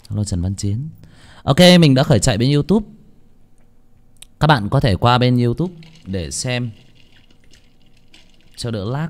Hello Trần Văn Chiến. Ok, mình đã khởi chạy bên YouTube. Các bạn có thể qua bên YouTube để xem cho đỡ lag.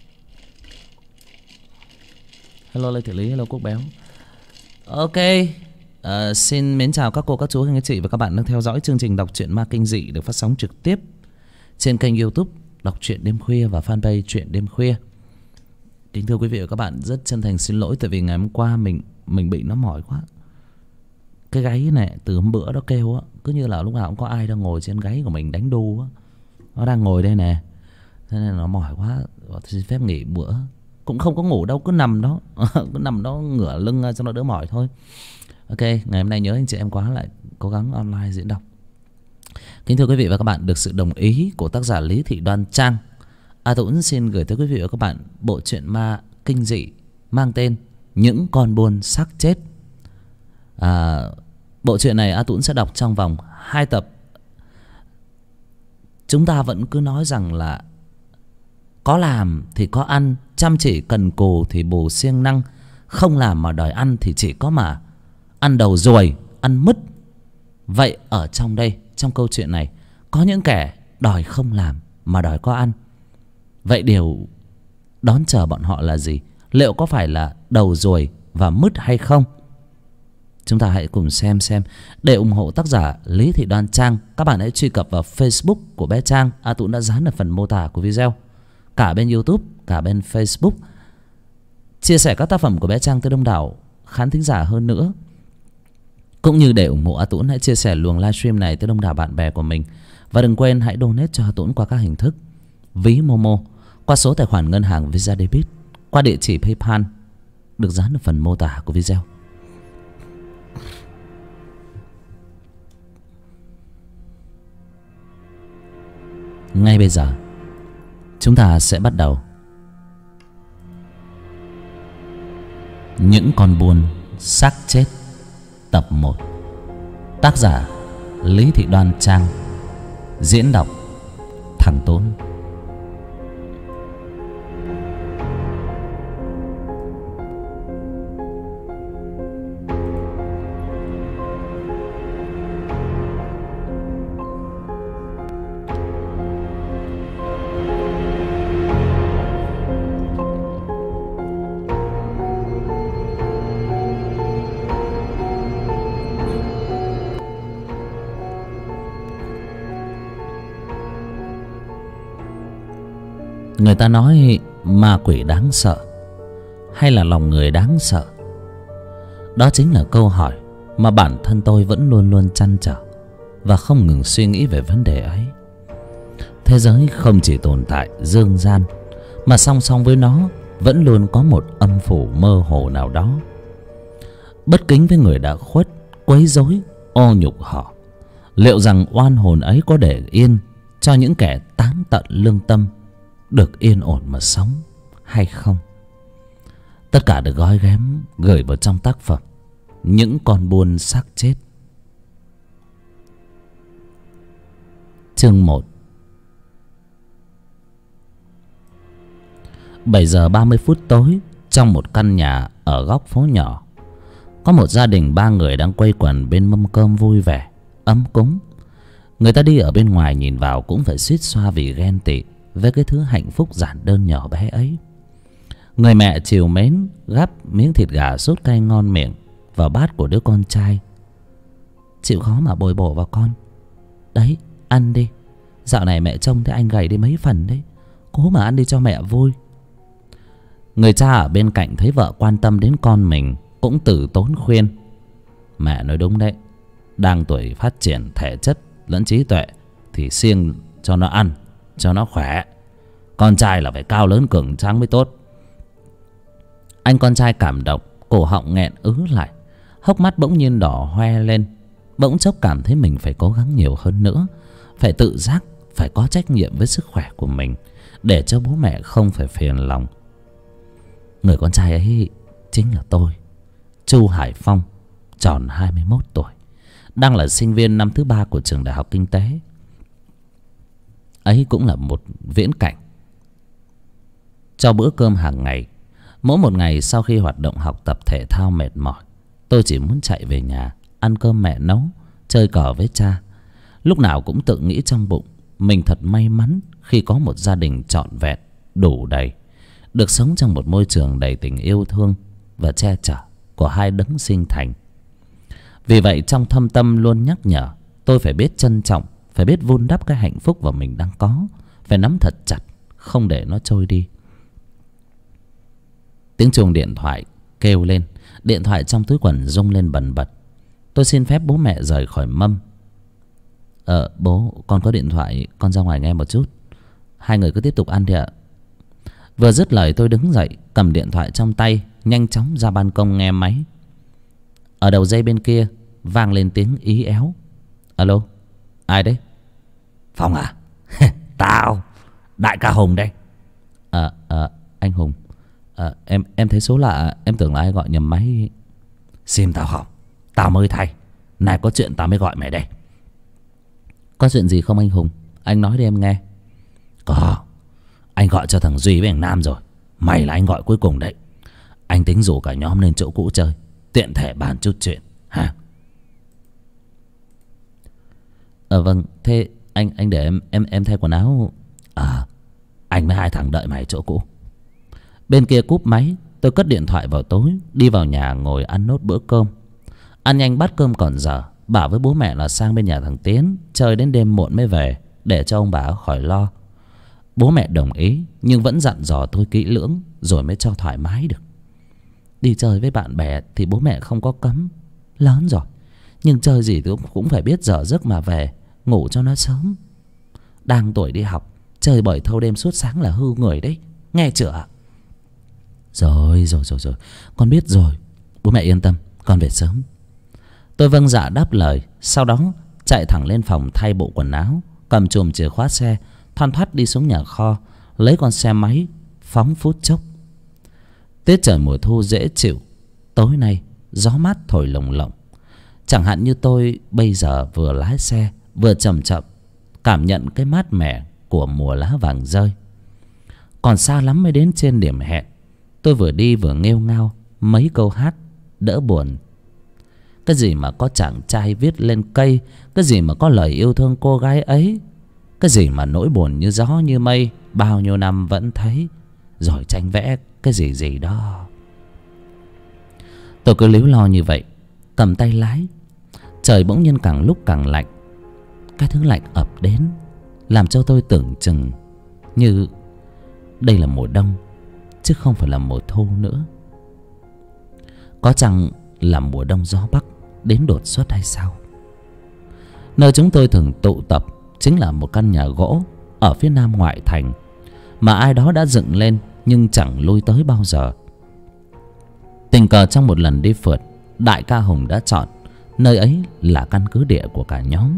Hello Lê Thị Lý, hello Quốc Béo. Ok, xin mến chào các cô, các chú, các anh chị và các bạn đang theo dõi chương trình đọc truyện ma kinh dị được phát sóng trực tiếp trên kênh YouTube Đọc truyện đêm khuya và fanpage Truyện đêm khuya. Kính thưa quý vị và các bạn, rất chân thành xin lỗi tại vì ngày hôm qua mình bị nó mỏi quá. Cái gáy này từ hôm bữa nó kêu á, cứ như là lúc nào cũng có ai đang ngồi trên gáy của mình đánh đu á. Nó đang ngồi đây nè, thế nên nó mỏi quá, xin phép nghỉ bữa. Cũng không có ngủ đâu, cứ nằm đó cứ nằm đó ngửa lưng cho nó đỡ mỏi thôi. Ok, ngày hôm nay nhớ anh chị em quá lại cố gắng online diễn đọc. Kính thưa quý vị và các bạn, được sự đồng ý của tác giả Lý Thị Đoan Trang, A Tuấn xin gửi tới quý vị và các bạn bộ truyện ma kinh dị mang tên Những Con Buôn Xác Chết. Bộ truyện này A Tuấn sẽ đọc trong vòng 2 tập. Chúng ta vẫn cứ nói rằng là có làm thì có ăn, chăm chỉ cần cù thì bù siêng năng, không làm mà đòi ăn thì chỉ có mà ăn đầu ruồi, ăn mứt. Vậy ở trong đây, trong câu chuyện này, có những kẻ đòi không làm mà đòi có ăn. Vậy điều đón chờ bọn họ là gì? Liệu có phải là đầu ruồi và mứt hay không? Chúng ta hãy cùng xem. Để ủng hộ tác giả Lý Thị Đoan Trang, các bạn hãy truy cập vào Facebook của bé Trang. A Tũng đã dán ở phần mô tả của video, cả bên YouTube, cả bên Facebook. Chia sẻ các tác phẩm của bé Trang tới đông đảo khán thính giả hơn nữa. Cũng như để ủng hộ A Tũng, hãy chia sẻ luồng livestream này tới đông đảo bạn bè của mình. Và đừng quên hãy donate cho A Tũng qua các hình thức: ví Momo, qua số tài khoản ngân hàng Visa Debit, qua địa chỉ PayPal được dán ở phần mô tả của video. Ngay bây giờ chúng ta sẽ bắt đầu Những Con Buôn Xác Chết tập 1. Tác giả Lý Thị Đoan Trang, diễn đọc Thằng Tốn. Người ta nói ma quỷ đáng sợ hay là lòng người đáng sợ? Đó chính là câu hỏi mà bản thân tôi vẫn luôn luôn trăn trở và không ngừng suy nghĩ về vấn đề ấy. Thế giới không chỉ tồn tại dương gian, mà song song với nó vẫn luôn có một âm phủ mơ hồ nào đó bất kính với người đã khuất, quấy rối, ô nhục họ. Liệu rằng oan hồn ấy có để yên cho những kẻ táng tận lương tâm được yên ổn mà sống hay không? Tất cả được gói ghém gửi vào trong tác phẩm Những Con Buôn Xác Chết. Chương 1. 7 giờ 30 phút tối, trong một căn nhà ở góc phố nhỏ, có một gia đình 3 người đang quây quần bên mâm cơm vui vẻ, ấm cúng. Người ta đi ở bên ngoài nhìn vào cũng phải suýt xoa vì ghen tị với cái thứ hạnh phúc giản đơn nhỏ bé ấy. Người mẹ trìu mến gắp miếng thịt gà sốt cay ngon miệng vào bát của đứa con trai. Chịu khó mà bồi bổ vào con. Đấy, ăn đi. Dạo này mẹ trông thấy anh gầy đi mấy phần đấy. Cố mà ăn đi cho mẹ vui. Người cha ở bên cạnh thấy vợ quan tâm đến con mình cũng từ tốn khuyên. Mẹ nói đúng đấy, đang tuổi phát triển thể chất lẫn trí tuệ thì siêng cho nó ăn, cho nó khỏe. Con trai là phải cao lớn cường tráng mới tốt. Anh con trai cảm động, cổ họng nghẹn ứ lại, hốc mắt bỗng nhiên đỏ hoe lên. Bỗng chốc cảm thấy mình phải cố gắng nhiều hơn nữa, phải tự giác, phải có trách nhiệm với sức khỏe của mình, để cho bố mẹ không phải phiền lòng. Người con trai ấy chính là tôi, Chu Hải Phong, tròn 21 tuổi, đang là sinh viên năm thứ 3 của trường Đại học Kinh tế. Ấy cũng là một viễn cảnh cho bữa cơm hàng ngày. Mỗi một ngày sau khi hoạt động học tập thể thao mệt mỏi, Tôi chỉ muốn chạy về nhà, ăn cơm mẹ nấu, chơi cờ với cha. Lúc nào cũng tự nghĩ trong bụng mình thật may mắn khi có một gia đình trọn vẹn, đủ đầy, được sống trong một môi trường đầy tình yêu thương và che chở của hai đấng sinh thành. Vì vậy trong thâm tâm luôn nhắc nhở tôi phải biết trân trọng, phải biết vun đắp cái hạnh phúc mà mình đang có, phải nắm thật chặt, không để nó trôi đi. Tiếng chuông điện thoại kêu lên. Điện thoại trong túi quần rung lên bần bật. Tôi xin phép bố mẹ rời khỏi mâm. Bố, con có điện thoại, con ra ngoài nghe một chút. Hai người cứ tiếp tục ăn đi ạ. Vừa dứt lời tôi đứng dậy, cầm điện thoại trong tay, nhanh chóng ra ban công nghe máy. Ở đầu dây bên kia vang lên tiếng ý éo. Alo, ai đấy? Phong à? Tao, đại ca Hùng đây. Anh Hùng. Em thấy số lạ, em tưởng là ai gọi nhầm máy. Sim tao không, tao mới thay. Này có chuyện tao mới gọi mày đây. Có chuyện gì không anh Hùng? Anh nói đi em nghe. Có, anh gọi cho thằng Duy với thằng Nam rồi. Mày là anh gọi cuối cùng đấy. Anh tính rủ cả nhóm lên chỗ cũ chơi, tiện thể bàn chút chuyện ha. Vâng, thế anh để em thay quần áo. Anh với hai thằng đợi mày chỗ cũ. Bên kia cúp máy, tôi cất điện thoại vào tối, đi vào nhà ngồi ăn nốt bữa cơm. Ăn nhanh bát cơm còn dở, bảo với bố mẹ là sang bên nhà thằng Tiến chơi đến đêm muộn mới về, để cho ông bà khỏi lo. Bố mẹ đồng ý, nhưng vẫn dặn dò tôi kỹ lưỡng rồi mới cho thoải mái được. Đi chơi với bạn bè thì bố mẹ không có cấm, lớn rồi, nhưng chơi gì cũng phải biết giờ giấc mà về, ngủ cho nó sớm. Đang tuổi đi học, chơi bời thâu đêm suốt sáng là hư người đấy, nghe chưa? Rồi, con biết rồi. Bố mẹ yên tâm, con về sớm. Tôi vâng dạ đáp lời. Sau đó chạy thẳng lên phòng thay bộ quần áo, cầm chùm chìa khóa xe, thoăn thoắt đi xuống nhà kho, lấy con xe máy, phóng phút chốc. Tiết trời mùa thu dễ chịu. Tối nay gió mát thổi lồng lộng. Chẳng hạn như tôi bây giờ vừa lái xe, vừa chậm chậm cảm nhận cái mát mẻ của mùa lá vàng rơi. Còn xa lắm mới đến trên điểm hẹn. Tôi vừa đi vừa nghêu ngao mấy câu hát đỡ buồn. Cái gì mà có chàng trai viết lên cây, cái gì mà có lời yêu thương cô gái ấy, cái gì mà nỗi buồn như gió như mây, bao nhiêu năm vẫn thấy, rồi tranh vẽ cái gì gì đó. Tôi cứ líu lo như vậy, cầm tay lái. Trời bỗng nhiên càng lúc càng lạnh. Cái thứ lạnh ập đến làm cho tôi tưởng chừng như đây là mùa đông, chứ không phải là mùa thu nữa. Có chăng là mùa đông gió Bắc đến đột xuất hay sao? Nơi chúng tôi thường tụ tập chính là một căn nhà gỗ ở phía nam ngoại thành, mà ai đó đã dựng lên nhưng chẳng lui tới bao giờ. Tình cờ trong một lần đi phượt, đại ca Hùng đã chọn nơi ấy là căn cứ địa của cả nhóm,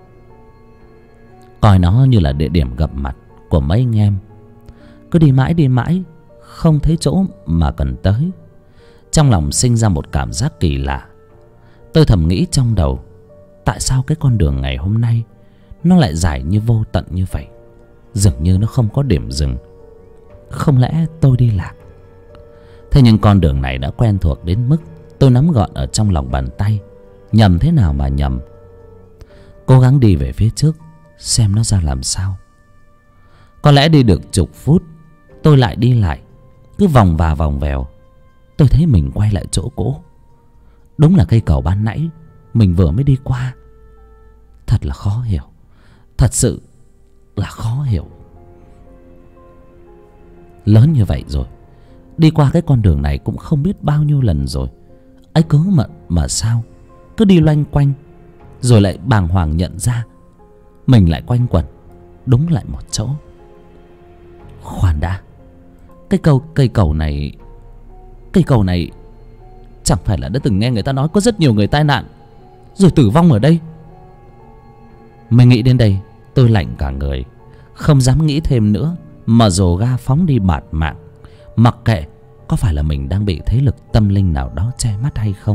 coi nó như là địa điểm gặp mặt của mấy anh em. Cứ đi mãi không thấy chỗ mà cần tới, trong lòng sinh ra một cảm giác kỳ lạ. Tôi thầm nghĩ trong đầu, tại sao cái con đường ngày hôm nay nó lại dài như vô tận như vậy, dường như nó không có điểm dừng. Không lẽ tôi đi lạc? Thế nhưng con đường này đã quen thuộc đến mức tôi nắm gọn ở trong lòng bàn tay, nhầm thế nào mà nhầm. Cố gắng đi về phía trước xem nó ra làm sao. Có lẽ đi được chục phút, tôi lại đi lại, cứ vòng và vòng vèo. Tôi thấy mình quay lại chỗ cũ. Đúng là cây cầu ban nãy mình vừa mới đi qua. Thật là khó hiểu, thật sự là khó hiểu. Lớn như vậy rồi, đi qua cái con đường này cũng không biết bao nhiêu lần rồi, ấy cớ mà sao cứ đi loanh quanh, rồi lại bàng hoàng nhận ra mình lại quanh quẩn đúng lại một chỗ. Khoan đã, cây cầu này chẳng phải là đã từng nghe người ta nói có rất nhiều người tai nạn rồi tử vong ở đây? Mình nghĩ đến đây tôi lạnh cả người, không dám nghĩ thêm nữa, mà dồ ga phóng đi bạt mạng, mặc kệ có phải là mình đang bị thế lực tâm linh nào đó che mắt hay không.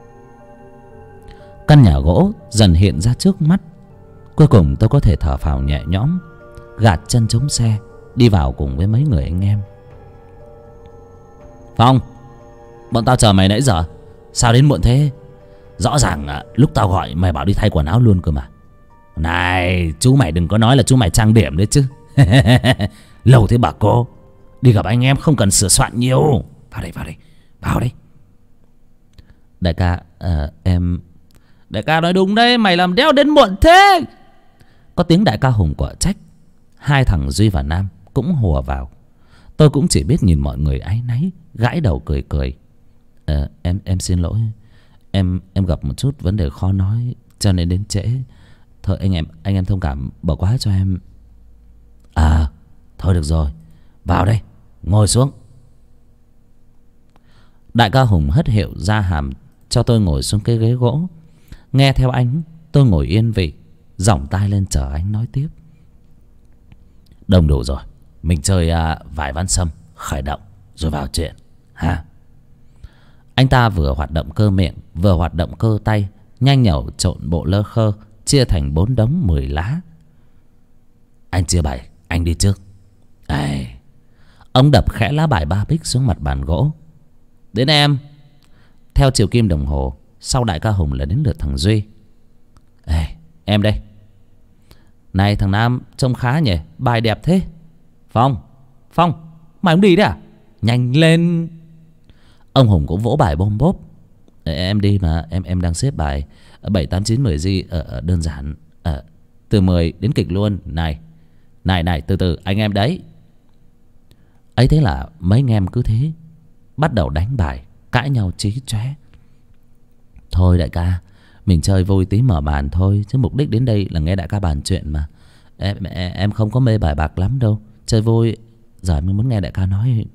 Căn nhà gỗ dần hiện ra trước mắt. Cuối cùng tôi có thể thở phào nhẹ nhõm, gạt chân chống xe đi vào cùng với mấy người anh em. Phong, bọn tao chờ mày nãy giờ, Sao đến muộn thế? Rõ ràng lúc tao gọi mày bảo đi thay quần áo luôn cơ mà. Này chú mày đừng có nói là chú mày trang điểm đấy chứ. Lâu thế bà cô. Đi gặp anh em không cần sửa soạn nhiều. Vào đây. Đại ca, đại ca nói đúng đấy, mày làm đéo đến muộn thế. Có tiếng đại ca Hùng quở trách. Hai thằng Duy và Nam cũng hùa vào. Tôi cũng chỉ biết nhìn mọi người áy náy, gãi đầu cười. Em xin lỗi. Em gặp một chút vấn đề khó nói cho nên đến trễ. Thôi anh em thông cảm, bỏ qua cho em. Thôi được rồi, vào đây, ngồi xuống. Đại ca Hùng hất hiệu ra hàm cho tôi ngồi xuống cái ghế gỗ. Nghe theo anh, tôi ngồi yên vị, giỏng tai lên chờ anh nói tiếp. Đông đủ rồi, mình chơi vài ván sâm khởi động rồi vào chuyện ha. Anh ta vừa hoạt động cơ miệng vừa hoạt động cơ tay, nhanh nhẩu trộn bộ lơ khơ chia thành 4 đống 10 lá. Anh chia bài, anh đi trước. Ông đập khẽ lá bài 3 bích xuống mặt bàn gỗ. Đến em. Theo chiều kim đồng hồ, sau đại ca Hùng là đến lượt thằng Duy. Em đây. Này thằng Nam, trông khá nhỉ, bài đẹp thế. Phong, mày không đi đấy à? Nhanh lên. Ông Hùng cũng vỗ bài bôm bốp. Em đi mà, em đang xếp bài 7, 8, 9, 10 G đơn giản. Từ 10 đến kịch luôn. Này, từ từ anh em đấy. Ấy thế là mấy anh em cứ thế bắt đầu đánh bài, cãi nhau chí chóe. Thôi đại ca, mình chơi vui tí mở bàn thôi, chứ mục đích đến đây là nghe đại ca bàn chuyện mà. Em không có mê bài bạc lắm đâu, chơi vui. Giờ mình muốn nghe đại ca nói.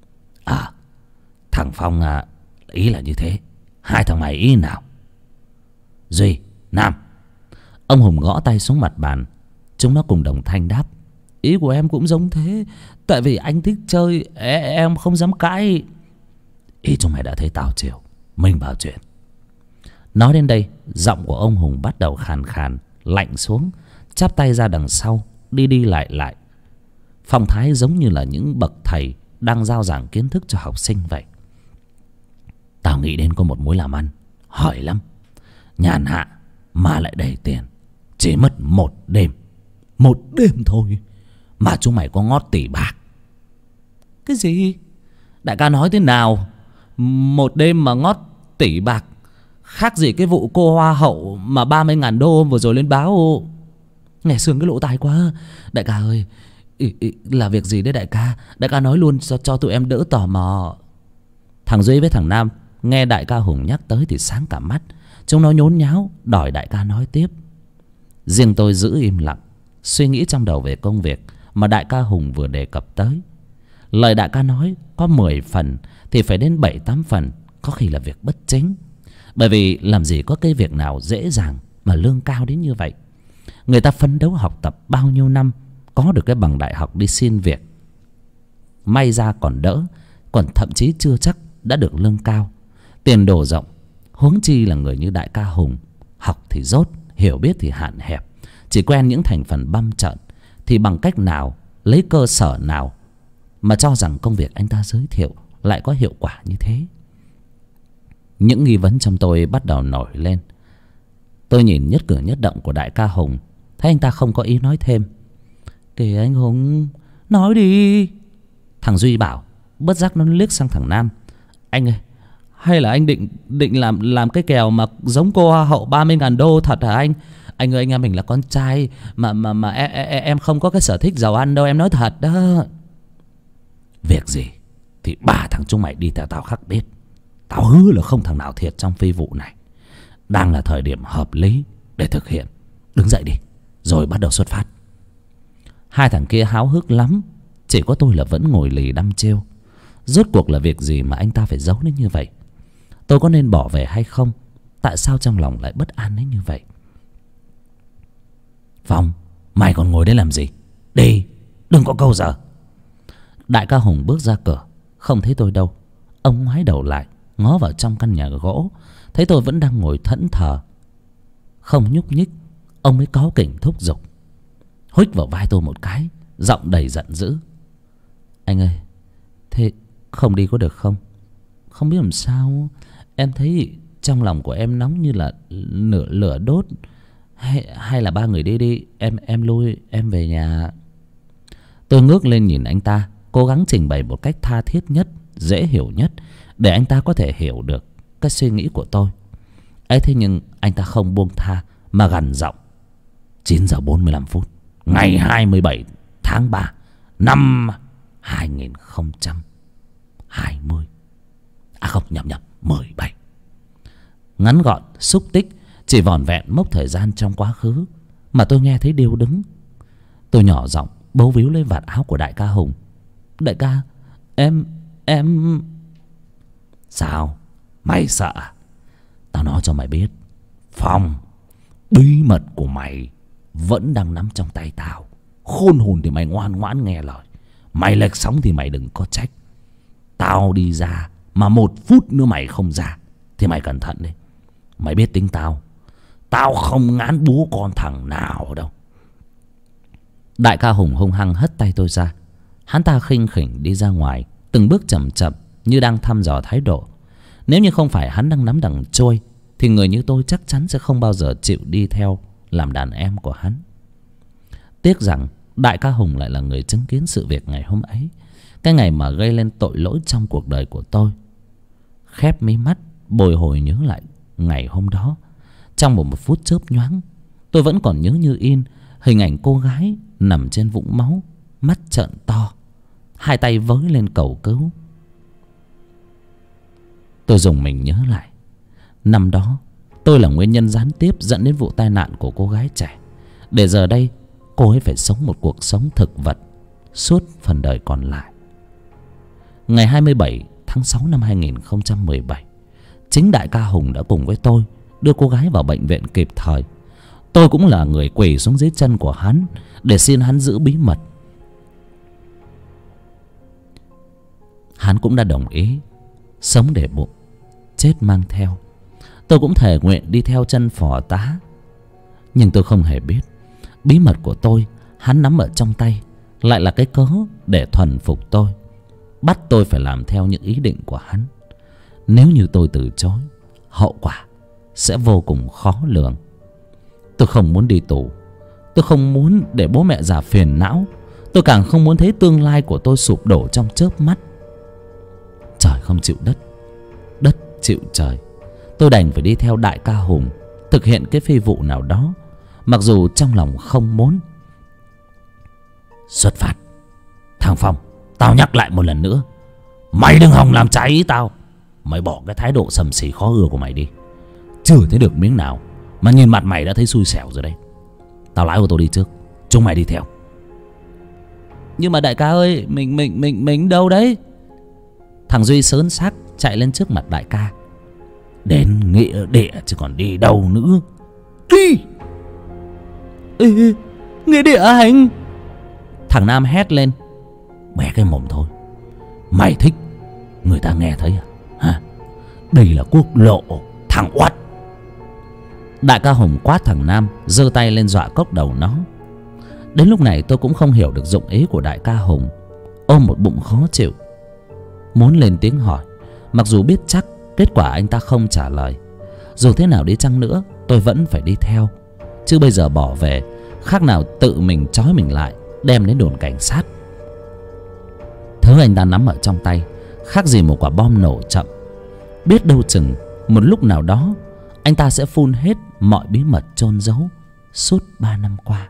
Thằng Phong ý là như thế. Hai thằng mày ý nào? Duy, Nam. Ông Hùng gõ tay xuống mặt bàn. Chúng nó cùng đồng thanh đáp. Ý của em cũng giống thế. Tại vì anh thích chơi, em không dám cãi. Ý chúng mày đã thấy tao chiều, mình vào chuyện. Nói đến đây, giọng của ông Hùng bắt đầu khàn khàn, lạnh xuống, chắp tay ra đằng sau, đi lại. Phong thái giống như là những bậc thầy đang giao giảng kiến thức cho học sinh vậy. Tao nghĩ đến có một mối làm ăn hỏi lắm, nhàn hạ mà lại đầy tiền. Chỉ mất một đêm thôi mà chúng mày có ngót tỷ bạc. Cái gì? Đại ca nói thế nào? Một đêm mà ngót tỷ bạc? Khác gì cái vụ cô hoa hậu mà 30.000 đô vừa rồi lên báo. Nghe sướng cái lỗ tai quá. Đại ca ơi, là việc gì đấy đại ca? Đại ca nói luôn cho tụi em đỡ tò mò. Thằng Duy với thằng Nam nghe đại ca Hùng nhắc tới thì sáng cả mắt. Chúng nó nhốn nháo đòi đại ca nói tiếp. Riêng tôi giữ im lặng, suy nghĩ trong đầu về công việc mà đại ca Hùng vừa đề cập tới. Lời đại ca nói có 10 phần thì phải đến 7-8 phần có khi là việc bất chính. Bởi vì làm gì có cái việc nào dễ dàng mà lương cao đến như vậy. Người ta phấn đấu học tập bao nhiêu năm, có được cái bằng đại học đi xin việc, may ra còn đỡ, còn thậm chí chưa chắc đã được lương cao, tiền đồ rộng. Huống chi là người như đại ca Hùng, học thì dốt, hiểu biết thì hạn hẹp, chỉ quen những thành phần băm trợn. Thì bằng cách nào, lấy cơ sở nào mà cho rằng công việc anh ta giới thiệu lại có hiệu quả như thế? Những nghi vấn trong tôi bắt đầu nổi lên. Tôi nhìn nhất cử nhất động của đại ca Hùng, thấy anh ta không có ý nói thêm. Kìa anh Hùng, nói đi. Thằng Duy bảo, bất giác nó liếc sang thằng Nam. Anh ơi, hay là anh định làm cái kèo mà giống cô hoa hậu 30.000 đô thật hả anh? Anh ơi, anh em mình là con trai mà em không có cái sở thích giàu ăn đâu, em nói thật đó. Việc gì thì ba thằng chúng mày đi theo tao khắc biết. Tao hứa là không thằng nào thiệt trong phi vụ này. Đang là thời điểm hợp lý để thực hiện. Đứng dậy đi, rồi bắt đầu xuất phát. Hai thằng kia háo hức lắm, chỉ có tôi là vẫn ngồi lì đăm chiêu. Rốt cuộc là việc gì mà anh ta phải giấu đến như vậy? Tôi có nên bỏ về hay không? Tại sao trong lòng lại bất an đến như vậy? Phong, mày còn ngồi đấy làm gì? Đi, đừng có câu giờ. Đại ca Hùng bước ra cửa, không thấy tôi đâu. Ông ngoái đầu lại, ngó vào trong căn nhà gỗ, thấy tôi vẫn đang ngồi thẫn thờ, không nhúc nhích. Ông mới cáu kỉnh thúc giục, huých vào vai tôi một cái, giọng đầy giận dữ. Anh ơi, thế không đi có được không? Không biết làm sao, Em thấy trong lòng của em nóng như là lửa đốt. Hay là ba người đi đi, em lui, em về nhà. Tôi ngước lên nhìn anh ta, cố gắng trình bày một cách tha thiết nhất, dễ hiểu nhất, để anh ta có thể hiểu được cái suy nghĩ của tôi. Ấy thế nhưng anh ta không buông tha mà gằn giọng. 9 giờ 45 phút ngày 27 tháng 3 năm 2020. À không, nhầm 17. Ngắn gọn, xúc tích, chỉ vỏn vẹn mốc thời gian trong quá khứ mà tôi nghe thấy điêu đứng. Tôi nhỏ giọng bấu víu lấy vạt áo của đại ca Hùng. Đại ca, em... Sao? Mày sợ? Tao nói cho mày biết, Phong, bí mật của mày vẫn đang nắm trong tay tao. Khôn hồn thì mày ngoan ngoãn nghe lời, mày lệch sóng thì mày đừng có trách. Tao đi ra mà 1 phút nữa mày không ra thì mày cẩn thận đấy. Mày biết tính tao, tao không ngán bố con thằng nào đâu. Đại ca Hùng hung hăng hất tay tôi ra. Hắn ta khinh khỉnh đi ra ngoài, từng bước chậm chậm như đang thăm dò thái độ. Nếu như không phải hắn đang nắm đằng trôi thì người như tôi chắc chắn sẽ không bao giờ chịu đi theo làm đàn em của hắn. Tiếc rằng đại ca Hùng lại là người chứng kiến sự việc ngày hôm ấy, cái ngày mà gây lên tội lỗi trong cuộc đời của tôi. Khép mí mắt bồi hồi nhớ lại ngày hôm đó. Trong một phút chớp nhoáng, tôi vẫn còn nhớ như in hình ảnh cô gái nằm trên vũng máu, mắt trợn to, hai tay với lên cầu cứu. Tôi dùng mình nhớ lại, năm đó tôi là nguyên nhân gián tiếp dẫn đến vụ tai nạn của cô gái trẻ, để giờ đây cô ấy phải sống một cuộc sống thực vật suốt phần đời còn lại. Ngày 27 tháng 6 năm 2017, chính đại ca Hùng đã cùng với tôi đưa cô gái vào bệnh viện kịp thời. Tôi cũng là người quỳ xuống dưới chân của hắn để xin hắn giữ bí mật. Hắn cũng đã đồng ý, sống để bụng, chết mang theo. Tôi cũng thề nguyện đi theo chân phò tá. Nhưng tôi không hề biết bí mật của tôi hắn nắm ở trong tay lại là cái cớ để thuần phục tôi, bắt tôi phải làm theo những ý định của hắn. Nếu như tôi từ chối, hậu quả sẽ vô cùng khó lường. Tôi không muốn đi tù, tôi không muốn để bố mẹ già phiền não, tôi càng không muốn thấy tương lai của tôi sụp đổ trong chớp mắt. Trời không chịu đất, đất chịu trời. Tôi đành phải đi theo đại ca Hùng thực hiện cái phi vụ nào đó, mặc dù trong lòng không muốn. Xuất phát. Thằng Phong, tao nhắc lại một lần nữa, mày đừng hòng làm trái ý tao. Mày bỏ cái thái độ sầm xì khó ưa của mày đi. Chưa thấy được miếng nào mà nhìn mặt mày đã thấy xui xẻo rồi đấy. Tao lái ô tô đi trước, chúng mày đi theo. Nhưng mà đại ca ơi, mình đâu đấy? Thằng Duy sớn xác chạy lên trước mặt đại ca. Đến nghĩa địa chứ còn đi đâu nữa. Đi. Ê, nghĩa địa hành. Thằng Nam hét lên. Bé cái mồm thôi, mày thích người ta nghe thấy à? Hả? Đây là quốc lộ, thằng oắt. Đại ca Hùng quát thằng Nam, giơ tay lên dọa cốc đầu nó. Đến lúc này tôi cũng không hiểu được dụng ý của đại ca Hùng, ôm một bụng khó chịu, muốn lên tiếng hỏi, mặc dù biết chắc kết quả anh ta không trả lời. Dù thế nào đi chăng nữa tôi vẫn phải đi theo, chứ bây giờ bỏ về khác nào tự mình trói mình lại đem đến đồn cảnh sát. Thứ anh ta nắm ở trong tay khác gì một quả bom nổ chậm. Biết đâu chừng một lúc nào đó anh ta sẽ phun hết mọi bí mật chôn giấu suốt 3 năm qua.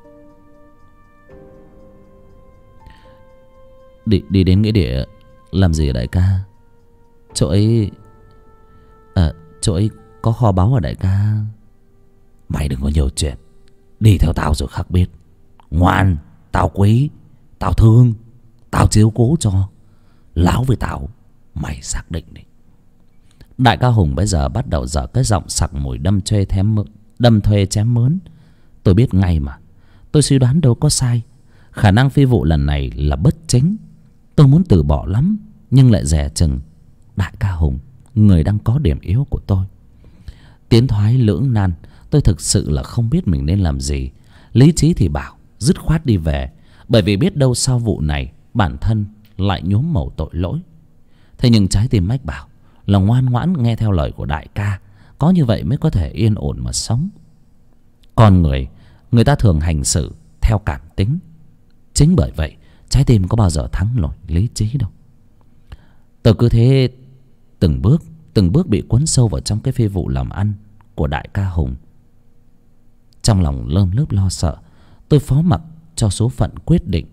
Đi đến nghĩa địa làm gì đại ca? Chỗ ấy chỗ ấy có kho báu à đại ca? Mày đừng có nhiều chuyện, đi theo tao rồi khắc biết. Ngoan, tao quý, tao thương, tao chiếu cố cho. Láo với tao, mày xác định đi. Đại ca Hùng bây giờ bắt đầu dở cái giọng sặc mùi đâm thuê chém mướn. Tôi biết ngay mà, tôi suy đoán đâu có sai. Khả năng phi vụ lần này là bất chính. Tôi muốn từ bỏ lắm, nhưng lại dè chừng đại ca Hùng, người đang có điểm yếu của tôi. Tiến thoái lưỡng nan, tôi thực sự là không biết mình nên làm gì. Lý trí thì bảo dứt khoát đi về, bởi vì biết đâu sau vụ này bản thân lại nhuốm màu tội lỗi. Thế nhưng trái tim mách bảo là ngoan ngoãn nghe theo lời của đại ca. Có như vậy mới có thể yên ổn mà sống. Con người ta thường hành xử theo cảm tính. Chính bởi vậy trái tim có bao giờ thắng nổi lý trí đâu. Tôi cứ thế từng bước bị cuốn sâu vào trong cái phi vụ làm ăn của đại ca Hùng. Trong lòng lơm lớp lo sợ, tôi phó mặc cho số phận quyết định.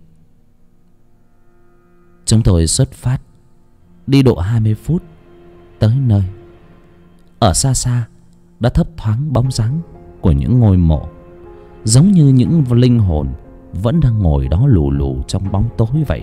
Chúng tôi xuất phát, đi độ 20 phút tới nơi. Ở xa xa đã thấp thoáng bóng dáng của những ngôi mộ, giống như những linh hồn vẫn đang ngồi đó lù lù trong bóng tối vậy.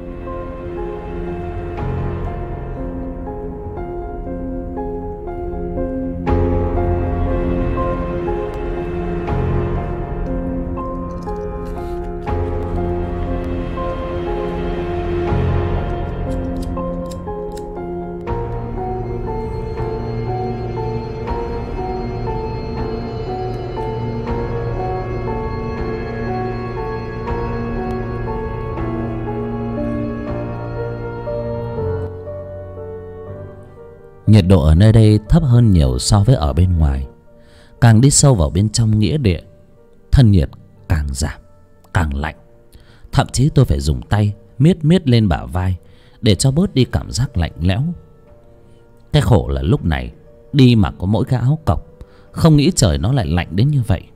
Nhiệt độ ở nơi đây thấp hơn nhiều so với ở bên ngoài. Càng đi sâu vào bên trong nghĩa địa, thân nhiệt càng giảm, càng lạnh. Thậm chí tôi phải dùng tay miết lên bả vai để cho bớt đi cảm giác lạnh lẽo. Cái khổ là lúc này đi mặc có mỗi cái áo cộc, không nghĩ trời nó lại lạnh đến như vậy.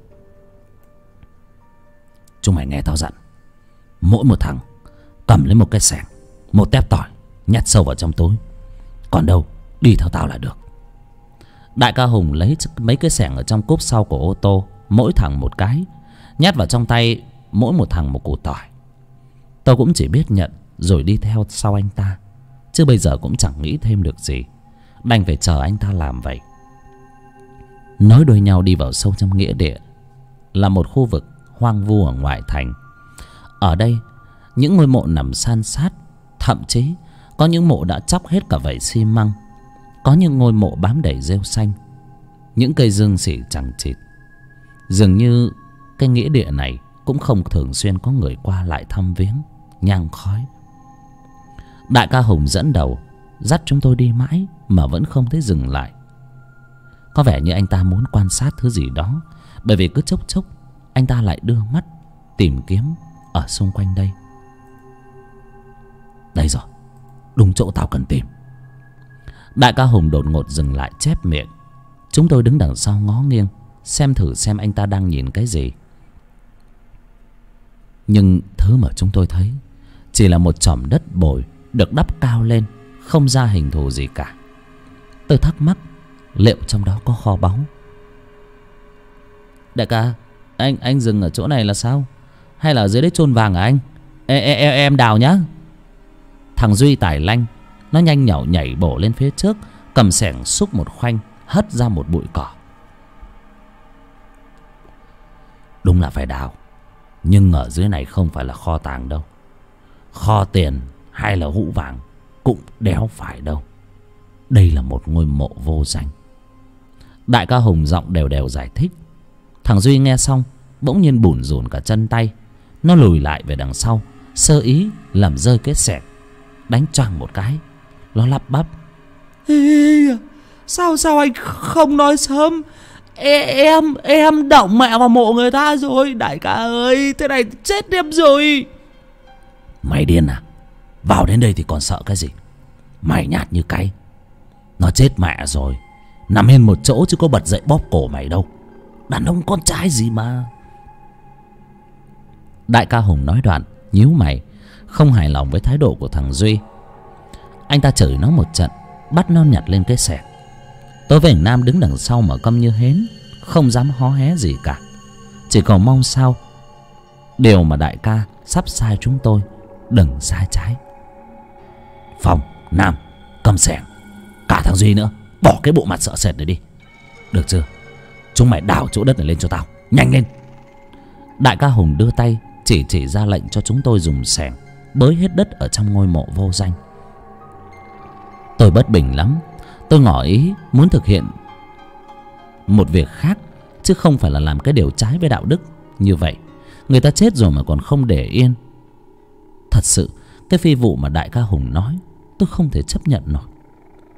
Chúng mày nghe tao dặn, mỗi một thằng cầm lấy một cái xẻng, một tép tỏi, nhét sâu vào trong túi. Còn đâu đi theo tao là được. Đại ca Hùng lấy mấy cái xẻng ở trong cốp sau của ô tô, mỗi thằng một cái, nhét vào trong tay mỗi một thằng một củ tỏi. Tôi cũng chỉ biết nhận rồi đi theo sau anh ta, chứ bây giờ cũng chẳng nghĩ thêm được gì, đành phải chờ anh ta làm vậy. Nối đuôi nhau đi vào sâu trong nghĩa địa là một khu vực hoang vu ở ngoại thành. Ở đây những ngôi mộ nằm san sát, thậm chí có những mộ đã chóc hết cả vảy xi măng. Có những ngôi mộ bám đầy rêu xanh, những cây dương xỉ chằng chịt. Dường như cái nghĩa địa này cũng không thường xuyên có người qua lại thăm viếng, nhang khói. Đại ca Hùng dẫn đầu, dắt chúng tôi đi mãi mà vẫn không thấy dừng lại. Có vẻ như anh ta muốn quan sát thứ gì đó, bởi vì cứ chốc chốc anh ta lại đưa mắt tìm kiếm ở xung quanh đây. Đây rồi, đúng chỗ tao cần tìm. Đại ca Hùng đột ngột dừng lại chép miệng. Chúng tôi đứng đằng sau ngó nghiêng xem thử xem anh ta đang nhìn cái gì. Nhưng thứ mà chúng tôi thấy chỉ là một chòm đất bồi được đắp cao lên, không ra hình thù gì cả. Tôi thắc mắc liệu trong đó có kho báu. Đại ca, anh dừng ở chỗ này là sao? Hay là ở dưới đấy chôn vàng hả anh? Em đào nhá. Thằng Duy tải lanh, nó nhanh nhảu nhảy bổ lên phía trước, cầm xẻng xúc một khoanh, hất ra một bụi cỏ. Đúng là phải đào, nhưng ở dưới này không phải là kho tàng đâu. Kho tiền hay là hũ vàng cũng đéo phải đâu. Đây là một ngôi mộ vô danh. Đại ca Hùng giọng đều đều giải thích. Thằng Duy nghe xong bỗng nhiên bủn rủn cả chân tay. Nó lùi lại về đằng sau, sơ ý làm rơi cái xẻng, đánh choàng một cái. Nó lắp bắp: Sao anh không nói sớm? Em động mẹ vào mộ người ta rồi. Đại ca ơi, thế này chết em rồi. Mày điên à? Vào đến đây thì còn sợ cái gì? Mày nhát như cay. Nó chết mẹ rồi, nằm yên một chỗ chứ có bật dậy bóp cổ mày đâu. Đàn ông con trai gì mà. Đại ca Hùng nói đoạn nhíu mày, không hài lòng với thái độ của thằng Duy. Anh ta chửi nó một trận, bắt nó nhặt lên cái xẻng. Tôi với anh Nam đứng đằng sau mà câm như hến, không dám hó hé gì cả, chỉ cầu mong sao điều mà đại ca sắp sai chúng tôi đừng sai trái. Phong, Nam, cầm xẻng. Cả thằng Duy nữa, bỏ cái bộ mặt sợ sệt này đi. Được chưa? Chúng mày đào chỗ đất này lên cho tao, nhanh lên. Đại ca Hùng đưa tay chỉ ra lệnh cho chúng tôi dùng xẻng bới hết đất ở trong ngôi mộ vô danh. Tôi bất bình lắm. Tôi ngỏ ý muốn thực hiện một việc khác, chứ không phải là làm cái điều trái với đạo đức như vậy. Người ta chết rồi mà còn không để yên. Thật sự cái phi vụ mà đại ca Hùng nói tôi không thể chấp nhận nổi.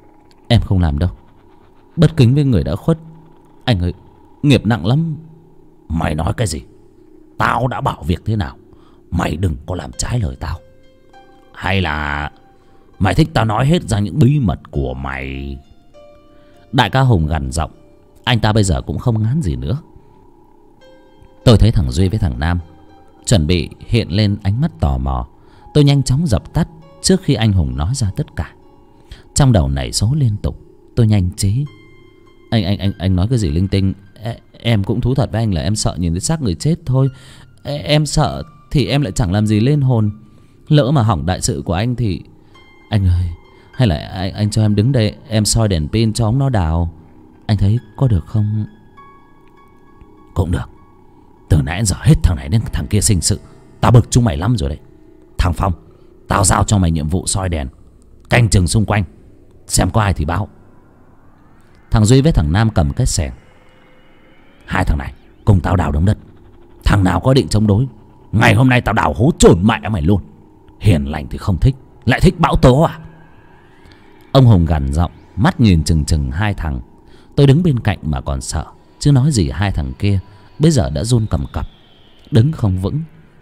Em không làm đâu. Bất kính với người đã khuất, anh ơi, nghiệp nặng lắm. Mày nói cái gì? Tao đã bảo việc thế nào, mày đừng có làm trái lời tao. Hay là mày thích tao nói hết ra những bí mật của mày? Đại ca Hùng gằn giọng. Anh ta bây giờ cũng không ngán gì nữa. Tôi thấy thằng Duy với thằng Nam chuẩn bị hiện lên ánh mắt tò mò. Tôi nhanh chóng dập tắt trước khi anh Hùng nói ra tất cả. Trong đầu nảy số liên tục. Tôi nhanh trí. Anh nói cái gì linh tinh? Em cũng thú thật với anh là em sợ nhìn thấy xác người chết thôi. Em sợ thì em lại chẳng làm gì lên hồn. Lỡ mà hỏng đại sự của anh thì... Anh ơi, hay là anh cho em đứng đây, em soi đèn pin cho ống nó đào. Anh thấy có được không? Cũng được. Từ nãy đến giờ hết thằng này đến thằng kia sinh sự, tao bực chúng mày lắm rồi đấy. Thằng Phong, tao giao cho mày nhiệm vụ soi đèn, canh chừng xung quanh, xem có ai thì báo. Thằng Duy với thằng Nam cầm cái xẻng. Hai thằng này cùng tao đào đống đất. Thằng nào có định chống đối, ngày hôm nay tao đào hố chôn mẹ mày luôn. Hiền lành thì không thích, lại thích bão tố à? Ông Hùng gằn giọng, mắt nhìn chừng chừng hai thằng. Tôi đứng bên cạnh mà còn sợ, chứ nói gì hai thằng kia bây giờ đã run cầm cập, đứng không vững.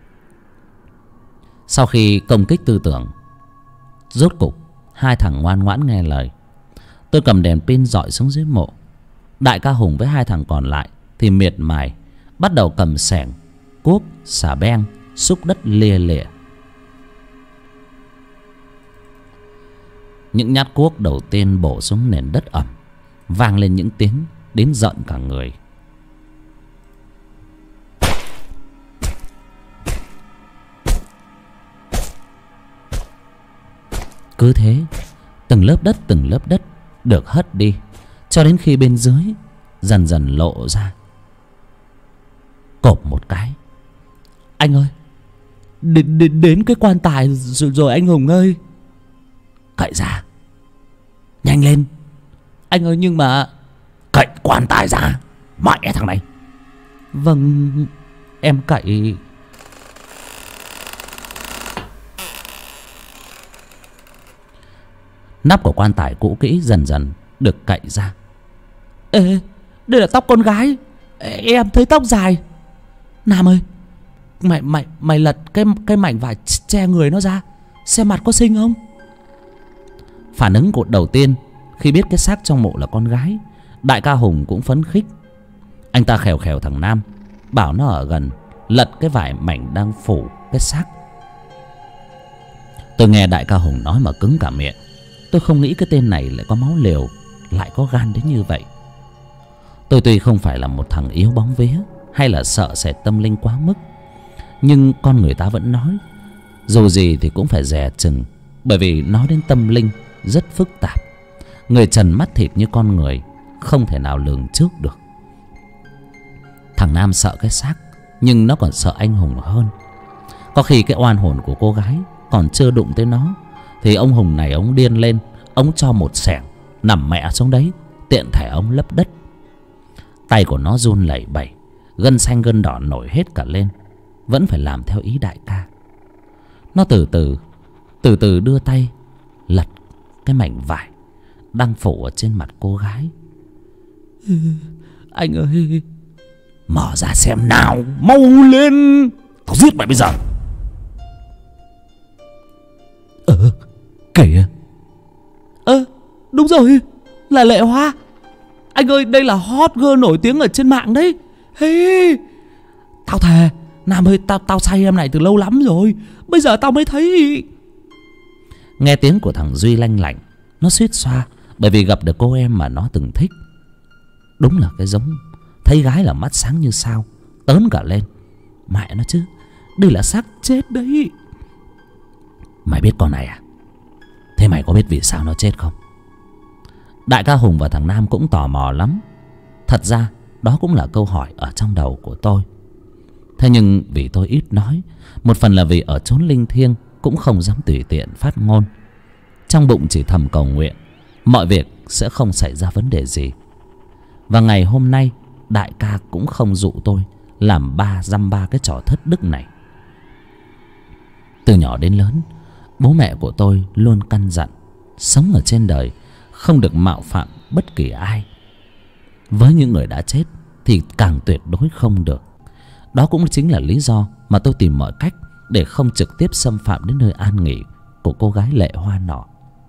Sau khi công kích tư tưởng, rốt cục hai thằng ngoan ngoãn nghe lời. Tôi cầm đèn pin dọi xuống dưới mộ. Đại ca Hùng với hai thằng còn lại thì miệt mài bắt đầu cầm xẻng, cuốc, xà beng xúc đất lia lịa. Những nhát cuốc đầu tiên bổ xuống nền đất ẩm, vang lên những tiếng đến giận cả người. Cứ thế từng lớp đất được hất đi, cho đến khi bên dưới dần dần lộ ra. Cộp một cái. Anh ơi, đến cái quan tài rồi anh Hùng ơi. Cậy ra, nhanh lên. Anh ơi, nhưng mà... Cậy quan tài ra, mẹ thằng này. Vâng, em cậy. Nắp của quan tài cũ kỹ dần dần được cậy ra. Ê, đây là tóc con gái. Em thấy tóc dài. Nam ơi, mày lật cái mảnh vải che người nó ra, xem mặt có xinh không. Phản ứng của đầu tiên khi biết cái xác trong mộ là con gái, đại ca Hùng cũng phấn khích. Anh ta khèo khèo thằng Nam, bảo nó ở gần lật cái vải mảnh đang phủ cái xác. Tôi nghe đại ca Hùng nói mà cứng cả miệng. Tôi không nghĩ cái tên này lại có máu liều, lại có gan đến như vậy. Tôi tuy không phải là một thằng yếu bóng vía hay là sợ sệt tâm linh quá mức, nhưng con người ta vẫn nói dù gì thì cũng phải dè chừng, bởi vì nói đến tâm linh rất phức tạp. Người trần mắt thịt như con người, không thể nào lường trước được. Thằng Nam sợ cái xác, nhưng nó còn sợ anh Hùng hơn. Có khi cái oan hồn của cô gái còn chưa đụng tới nó thì ông Hùng này ông điên lên, ông cho một xẻng nằm mẹ xuống đấy, tiện thể ông lấp đất. Tay của nó run lẩy bẩy, gân xanh gân đỏ nổi hết cả lên, vẫn phải làm theo ý đại ca. Nó từ từ đưa tay lật cái mảnh vải đang phủ ở trên mặt cô gái. Anh ơi, mở ra xem nào, mau lên, tao giết mày bây giờ. Kìa. Đúng rồi, là Lệ Hoa. Anh ơi, đây là hot girl nổi tiếng ở trên mạng đấy. Hey, tao thề, Nam ơi, tao say em này từ lâu lắm rồi, bây giờ tao mới thấy. Nghe tiếng của thằng Duy lanh lảnh, nó suýt xoa, bởi vì gặp được cô em mà nó từng thích. Đúng là cái giống thấy gái là mắt sáng như sao, tớn cả lên. Mẹ nó chứ, đây là xác chết đấy. Mày biết con này à? Thế mày có biết vì sao nó chết không? Đại ca Hùng và thằng Nam cũng tò mò lắm. Thật ra đó cũng là câu hỏi ở trong đầu của tôi. Thế nhưng vì tôi ít nói, một phần là vì ở chốn linh thiêng cũng không dám tùy tiện phát ngôn. Trong bụng chỉ thầm cầu nguyện mọi việc sẽ không xảy ra vấn đề gì. Và ngày hôm nay đại ca cũng không dụ tôi làm dăm ba cái trò thất đức này. Từ nhỏ đến lớn, bố mẹ của tôi luôn căn dặn sống ở trên đời không được mạo phạm bất kỳ ai. Với những người đã chết thì càng tuyệt đối không được. Đó cũng chính là lý do mà tôi tìm mọi cách để không trực tiếp xâm phạm đến nơi an nghỉ của cô gái Lệ Hoa nọ.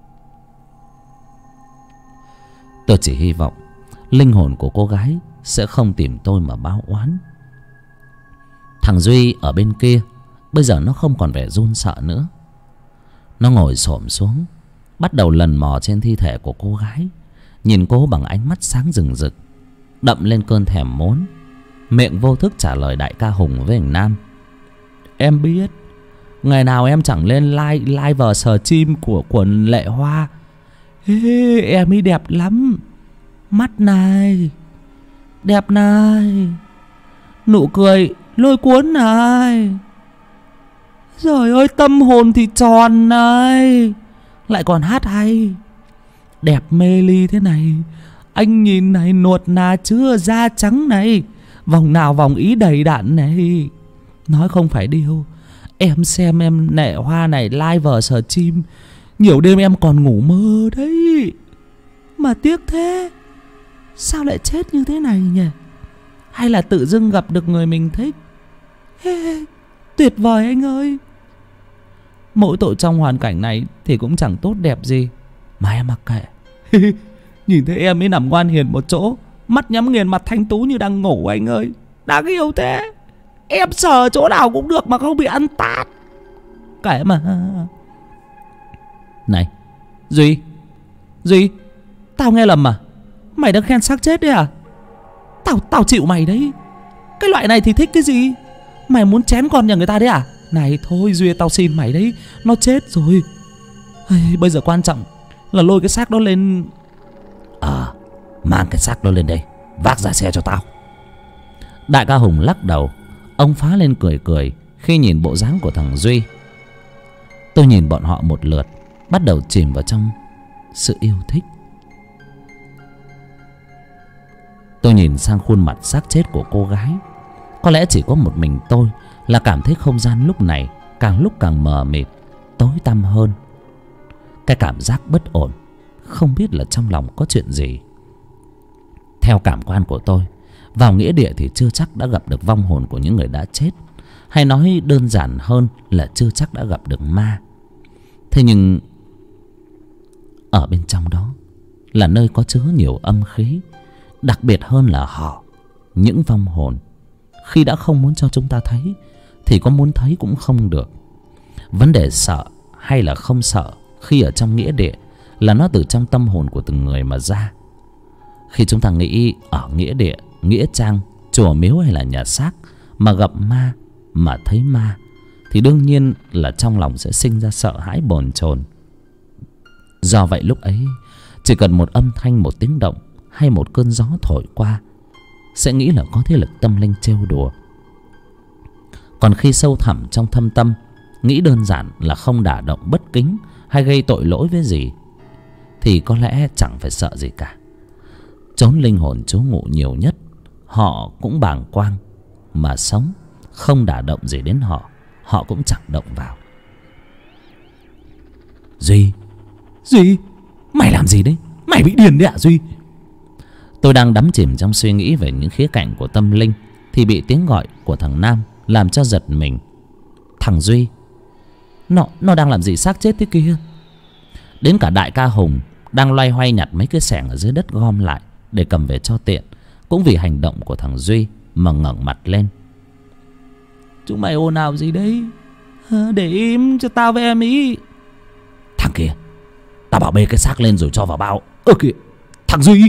Tôi chỉ hy vọng linh hồn của cô gái sẽ không tìm tôi mà báo oán. Thằng Duy ở bên kia bây giờ nó không còn vẻ run sợ nữa. Nó ngồi xổm xuống, bắt đầu lần mò trên thi thể của cô gái, nhìn cô bằng ánh mắt sáng rừng rực, đậm lên cơn thèm muốn. Miệng vô thức trả lời đại ca Hùng với anh Nam: Em biết, ngày nào em chẳng lên live sờ chim của quần Lệ Hoa. Ê, em ấy đẹp lắm. Mắt này, đẹp này, nụ cười lôi cuốn này, trời ơi tâm hồn thì tròn này, lại còn hát hay, đẹp mê ly thế này. Anh nhìn này, nuột nà chưa, da trắng này, vòng nào vòng ý đầy đặn này. Nói không phải điêu, em xem em Lệ Hoa này live sờ chim, nhiều đêm em còn ngủ mơ đấy. Mà tiếc thế, sao lại chết như thế này nhỉ? Hay là tự dưng gặp được người mình thích? Tuyệt vời anh ơi. Mỗi tội trong hoàn cảnh này thì cũng chẳng tốt đẹp gì, mà em mặc kệ. Nhìn thấy em ấy nằm ngoan hiền một chỗ, mắt nhắm nghiền, mặt thanh tú như đang ngủ anh ơi. Đáng yêu thế. Em sờ chỗ nào cũng được mà không bị ăn tát. Kệ mà. Này Duy, Duy, tao nghe lầm à? Mày đang khen xác chết đấy à? Tao chịu mày đấy. Cái loại này thì thích cái gì? Mày muốn chén con nhà người ta đấy à? Này thôi Duy, tao xin mày đấy, nó chết rồi. Bây giờ quan trọng là lôi cái xác đó lên. Mang cái xác đó lên đây, vác ra xe cho tao. Đại ca Hùng lắc đầu. Ông phá lên cười cười khi nhìn bộ dáng của thằng Duy. Tôi nhìn bọn họ một lượt, bắt đầu chìm vào trong sự yêu thích. Tôi nhìn sang khuôn mặt xác chết của cô gái. Có lẽ chỉ có một mình tôi là cảm thấy không gian lúc này càng lúc càng mờ mịt, tối tăm hơn. Cái cảm giác bất ổn, không biết là trong lòng có chuyện gì. Theo cảm quan của tôi, vào nghĩa địa thì chưa chắc đã gặp được vong hồn của những người đã chết, hay nói đơn giản hơn là chưa chắc đã gặp được ma. Thế nhưng ở bên trong đó là nơi có chứa nhiều âm khí. Đặc biệt hơn là họ, những vong hồn, khi đã không muốn cho chúng ta thấy thì có muốn thấy cũng không được. Vấn đề sợ hay là không sợ khi ở trong nghĩa địa là nó từ trong tâm hồn của từng người mà ra. Khi chúng ta nghĩ ở nghĩa địa, nghĩa trang, chùa miếu hay là nhà xác mà gặp ma, mà thấy ma, thì đương nhiên là trong lòng sẽ sinh ra sợ hãi bồn chồn. Do vậy lúc ấy chỉ cần một âm thanh, một tiếng động hay một cơn gió thổi qua sẽ nghĩ là có thế lực tâm linh trêu đùa. Còn khi sâu thẳm trong thâm tâm nghĩ đơn giản là không đả động bất kính hay gây tội lỗi với gì thì có lẽ chẳng phải sợ gì cả. Chốn linh hồn trú ngụ nhiều nhất, họ cũng bàng quang mà sống, không đả động gì đến họ, họ cũng chẳng động vào. Duy, Duy, mày làm gì đấy? Mày bị điên đấy à Duy? Tôi đang đắm chìm trong suy nghĩ về những khía cạnh của tâm linh thì bị tiếng gọi của thằng Nam làm cho giật mình. Thằng Duy, nó đang làm gì xác chết thế kia? Đến cả đại ca Hùng đang loay hoay nhặt mấy cái xẻng ở dưới đất gom lại để cầm về cho tiện, cũng vì hành động của thằng Duy mà ngẩng mặt lên. Chúng mày ồn ào gì đấy? Để im cho tao với em ý. Thằng kia, tao bảo bê cái xác lên rồi cho vào bao. Kìa, thằng Duy,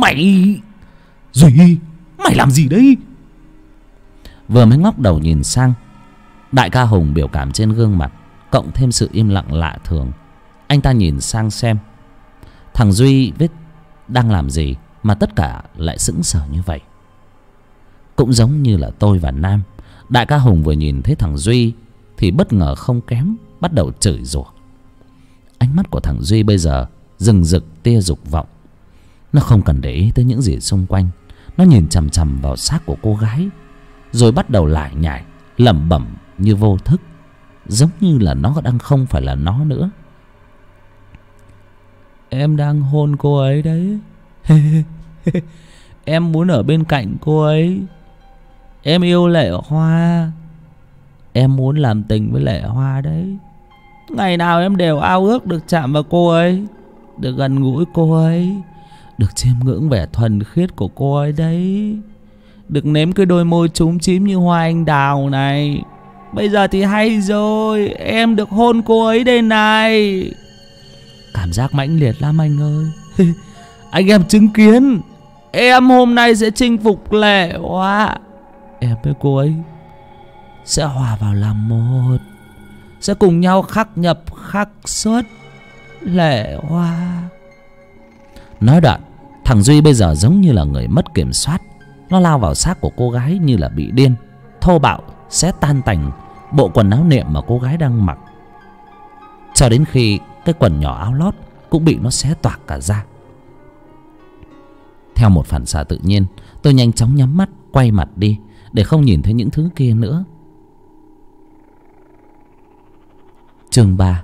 Duy, mày làm gì đấy? Vừa mới ngóc đầu nhìn sang, đại ca Hùng biểu cảm trên gương mặt cộng thêm sự im lặng lạ thường. Anh ta nhìn sang xem thằng Duy đang làm gì mà tất cả lại sững sờ như vậy. Cũng giống như là tôi và Nam, đại ca Hùng vừa nhìn thấy thằng Duy thì bất ngờ không kém, bắt đầu chửi rủa. Ánh mắt của thằng Duy bây giờ rừng rực tia dục vọng. Nó không cần để ý tới những gì xung quanh. Nó nhìn chằm chằm vào xác của cô gái, rồi bắt đầu lải nhải lẩm bẩm như vô thức, giống như là nó đang không phải là nó nữa. Em đang hôn cô ấy đấy. Em muốn ở bên cạnh cô ấy. Em yêu Lệ Hoa. Em muốn làm tình với Lệ Hoa đấy. Ngày nào em đều ao ước được chạm vào cô ấy, được gần gũi cô ấy, được chiêm ngưỡng vẻ thuần khiết của cô ấy đấy, được nếm cái đôi môi chúm chím như hoa anh đào này. Bây giờ thì hay rồi, em được hôn cô ấy đây này. Cảm giác mãnh liệt lắm anh ơi. Anh em chứng kiến, em hôm nay sẽ chinh phục Lệ Hoa. Em với cô ấy sẽ hòa vào làm một, sẽ cùng nhau khắc nhập khắc xuất Lệ Hoa. Nói đoạn, thằng Duy bây giờ giống như là người mất kiểm soát. Nó lao vào xác của cô gái như là bị điên, thô bạo xé tan tành bộ quần áo niệm mà cô gái đang mặc, cho đến khi cái quần nhỏ áo lót cũng bị nó xé toạc cả ra. Theo một phản xạ tự nhiên, tôi nhanh chóng nhắm mắt quay mặt đi để không nhìn thấy những thứ kia nữa. Chương 3.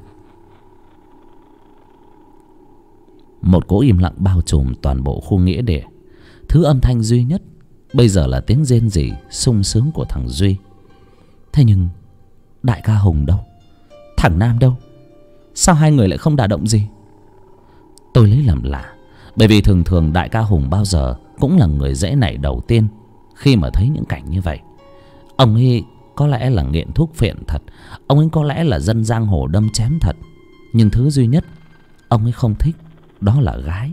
Một cỗ im lặng bao trùm toàn bộ khu nghĩa địa. Thứ âm thanh duy nhất bây giờ là tiếng rên rỉ sung sướng của thằng Duy. Thế nhưng đại ca Hùng đâu? Thằng Nam đâu? Sao hai người lại không đả động gì? Tôi lấy làm lạ, bởi vì thường thường đại ca Hùng bao giờ cũng là người dễ nảy đầu tiên khi mà thấy những cảnh như vậy. Ông ấy có lẽ là nghiện thuốc phiện thật, ông ấy có lẽ là dân giang hồ đâm chém thật, nhưng thứ duy nhất ông ấy không thích đó là gái.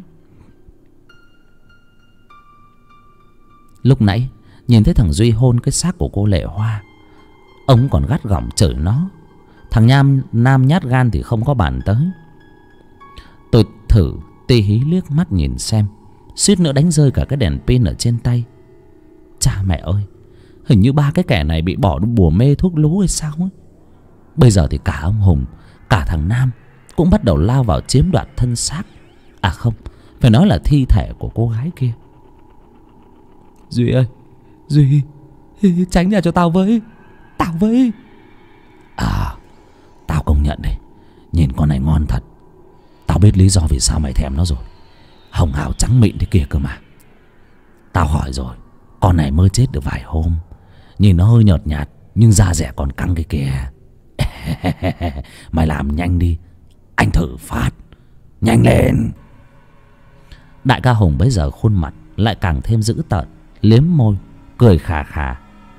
Lúc nãy nhìn thấy thằng Duy hôn cái xác của cô Lệ Hoa, ông còn gắt gỏng chửi nó. Thằng Nam nhát gan thì không có bàn tới. Tôi thử tì hí liếc mắt nhìn xem, suýt nữa đánh rơi cả cái đèn pin ở trên tay. Cha mẹ ơi, hình như ba cái kẻ này bị bỏ bùa mê thuốc lú hay sao ấy. Bây giờ thì cả ông Hùng, cả thằng Nam cũng bắt đầu lao vào chiếm đoạt thân xác, à không, phải nói là thi thể của cô gái kia. Duy ơi, Duy, tránh ra cho tao với. Tao với. À, tao công nhận đấy, nhìn con này ngon thật. Tao biết lý do vì sao mày thèm nó rồi. Hồng hào trắng mịn thế kia cơ mà. Tao hỏi rồi, con này mới chết được vài hôm, nhìn nó hơi nhợt nhạt, nhưng da dẻ còn căng cái kìa. Mày làm nhanh đi, anh thử phát. Nhanh lên. Đại ca Hùng bấy giờ khuôn mặt lại càng thêm dữ tợn, liếm môi cười khà khà.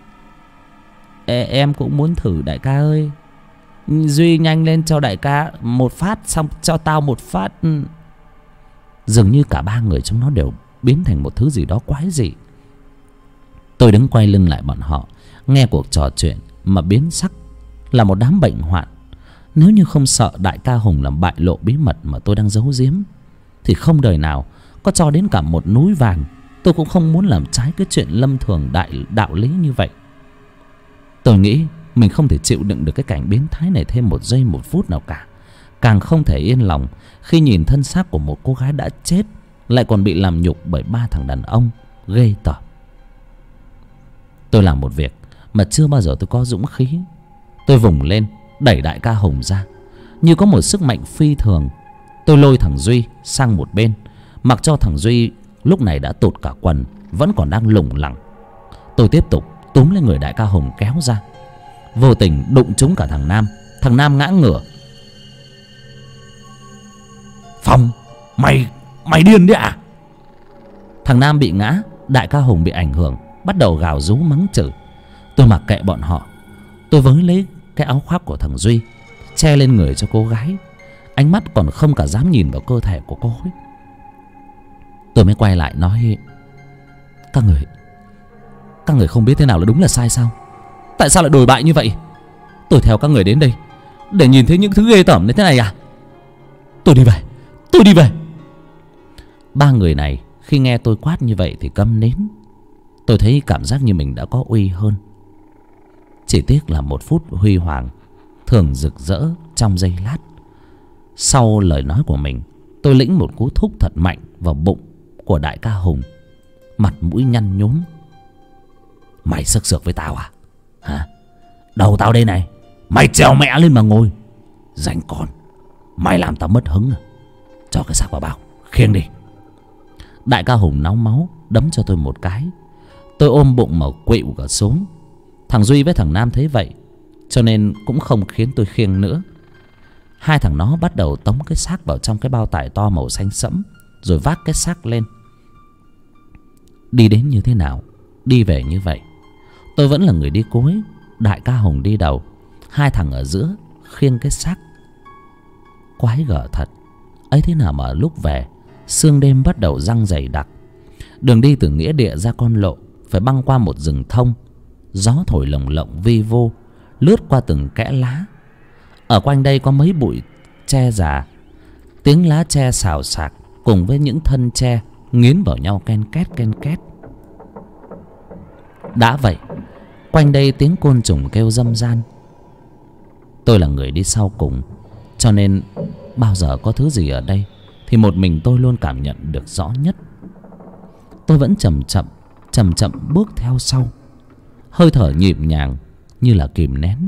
Em cũng muốn thử đại ca ơi. Duy nhanh lên cho đại ca một phát, xong cho tao một phát. Dường như cả ba người chúng nó đều biến thành một thứ gì đó quái dị. Tôi đứng quay lưng lại bọn họ, nghe cuộc trò chuyện mà biến sắc là một đám bệnh hoạn. Nếu như không sợ đại ca Hùng làm bại lộ bí mật mà tôi đang giấu giếm, thì không đời nào có cho đến cả một núi vàng tôi cũng không muốn làm trái cái chuyện lâm thường đạo lý như vậy. Tôi nghĩ mình không thể chịu đựng được cái cảnh biến thái này thêm một giây một phút nào cả. Càng không thể yên lòng khi nhìn thân xác của một cô gái đã chết lại còn bị làm nhục bởi ba thằng đàn ông ghê tởm. Tôi làm một việc mà chưa bao giờ tôi có dũng khí. Tôi vùng lên đẩy đại ca Hùng ra. Như có một sức mạnh phi thường, tôi lôi thằng Duy sang một bên, mặc cho thằng Duy lúc này đã tụt cả quần, vẫn còn đang lủng lẳng. Tôi tiếp tục túm lên người đại ca Hùng kéo ra, vô tình đụng trúng cả thằng Nam. Thằng Nam ngã ngửa. Phong, mày điên đấy à? Thằng Nam bị ngã, đại ca Hùng bị ảnh hưởng, bắt đầu gào rú mắng chửi. Tôi mặc kệ bọn họ, tôi với lấy cái áo khoác của thằng Duy che lên người cho cô gái, ánh mắt còn không cả dám nhìn vào cơ thể của cô ấy. Tôi mới quay lại nói: Các người không biết thế nào là đúng là sai sao? Tại sao lại đồi bại như vậy? Tôi theo các người đến đây để nhìn thấy những thứ ghê tởm như thế này à? Tôi đi về. Ba người này khi nghe tôi quát như vậy thì câm nín. Tôi thấy cảm giác như mình đã có uy hơn. Chỉ tiếc là một phút huy hoàng thường rực rỡ trong giây lát. Sau lời nói của mình, tôi lĩnh một cú thúc thật mạnh vào bụng của đại ca Hùng. Mặt mũi nhăn nhúm. Mày sức sược với tao à? Hả? Đầu tao đây này, mày trèo mẹ lên mà ngồi. Rảnh con, mày làm tao mất hứng à? Cho cái xác vào bao, khiêng đi. Đại ca Hùng náo máu đấm cho tôi một cái. Tôi ôm bụng mà quỵu cả xuống. Thằng Duy với thằng Nam thấy vậy cho nên cũng không khiến tôi khiêng nữa. Hai thằng nó bắt đầu tống cái xác vào trong cái bao tải to màu xanh sẫm, rồi vác cái xác lên. Đi đến như thế nào, đi về như vậy. Tôi vẫn là người đi cuối, đại ca Hùng đi đầu, hai thằng ở giữa khiêng cái xác. Quái gở thật. Ấy thế nào mà lúc về, sương đêm bắt đầu giăng dày đặc. Đường đi từ nghĩa địa ra con lộ phải băng qua một rừng thông. Gió thổi lồng lộng vi vô, lướt qua từng kẽ lá. Ở quanh đây có mấy bụi tre già. Tiếng lá tre xào xạc cùng với những thân tre nghiến vào nhau ken két ken két. Đã vậy, quanh đây tiếng côn trùng kêu râm ran. Tôi là người đi sau cùng, cho nên bao giờ có thứ gì ở đây thì một mình tôi luôn cảm nhận được rõ nhất. Tôi vẫn chậm chậm bước theo sau, hơi thở nhịp nhàng như là kìm nén.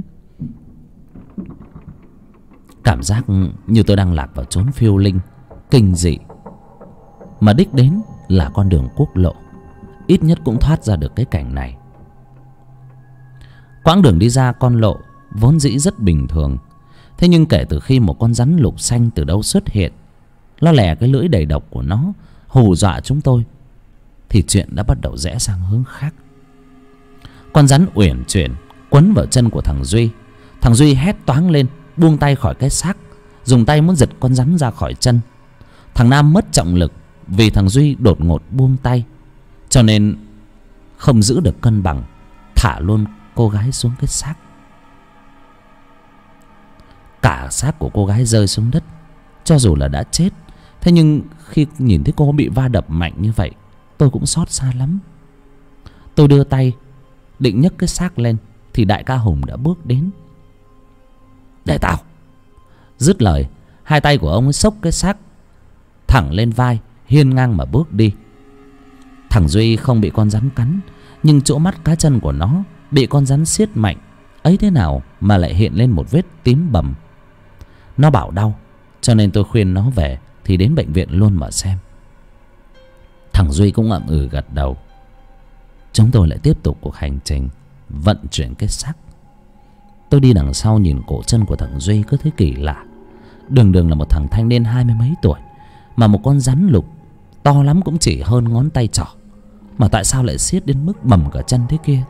Cảm giác như tôi đang lạc vào chốn phiêu linh kinh dị, mà đích đến là con đường quốc lộ. Ít nhất cũng thoát ra được cái cảnh này. Quãng đường đi ra con lộ vốn dĩ rất bình thường. Thế nhưng kể từ khi một con rắn lục xanh từ đâu xuất hiện, nó lè cái lưỡi đầy độc của nó hù dọa chúng tôi, thì chuyện đã bắt đầu rẽ sang hướng khác. Con rắn uyển chuyển quấn vào chân của thằng Duy. Thằng Duy hét toáng lên, buông tay khỏi cái xác, dùng tay muốn giật con rắn ra khỏi chân. Thằng Nam mất trọng lực vì thằng Duy đột ngột buông tay, cho nên không giữ được cân bằng, thả luôn cô gái xuống cái xác. Cả xác của cô gái rơi xuống đất. Cho dù là đã chết, thế nhưng khi nhìn thấy cô bị va đập mạnh như vậy, tôi cũng xót xa lắm. Tôi đưa tay định nhấc cái xác lên thì đại ca Hùng đã bước đến. Để tao. Dứt lời, hai tay của ông ấy xốc cái xác thẳng lên vai, hiên ngang mà bước đi. Thằng Duy không bị con rắn cắn, nhưng chỗ mắt cá chân của nó bị con rắn siết mạnh. Ấy thế nào mà lại hiện lên một vết tím bầm. Nó bảo đau, cho nên tôi khuyên nó về thì đến bệnh viện luôn mà xem. Thằng Duy cũng ậm ừ gật đầu. Chúng tôi lại tiếp tục cuộc hành trình vận chuyển cái xác. Tôi đi đằng sau nhìn cổ chân của thằng Duy cứ thấy kỳ lạ. Đường đường là một thằng thanh niên 20 mấy tuổi, mà một con rắn lục to lắm cũng chỉ hơn ngón tay trỏ, mà tại sao lại siết đến mức bầm cả chân thế kia.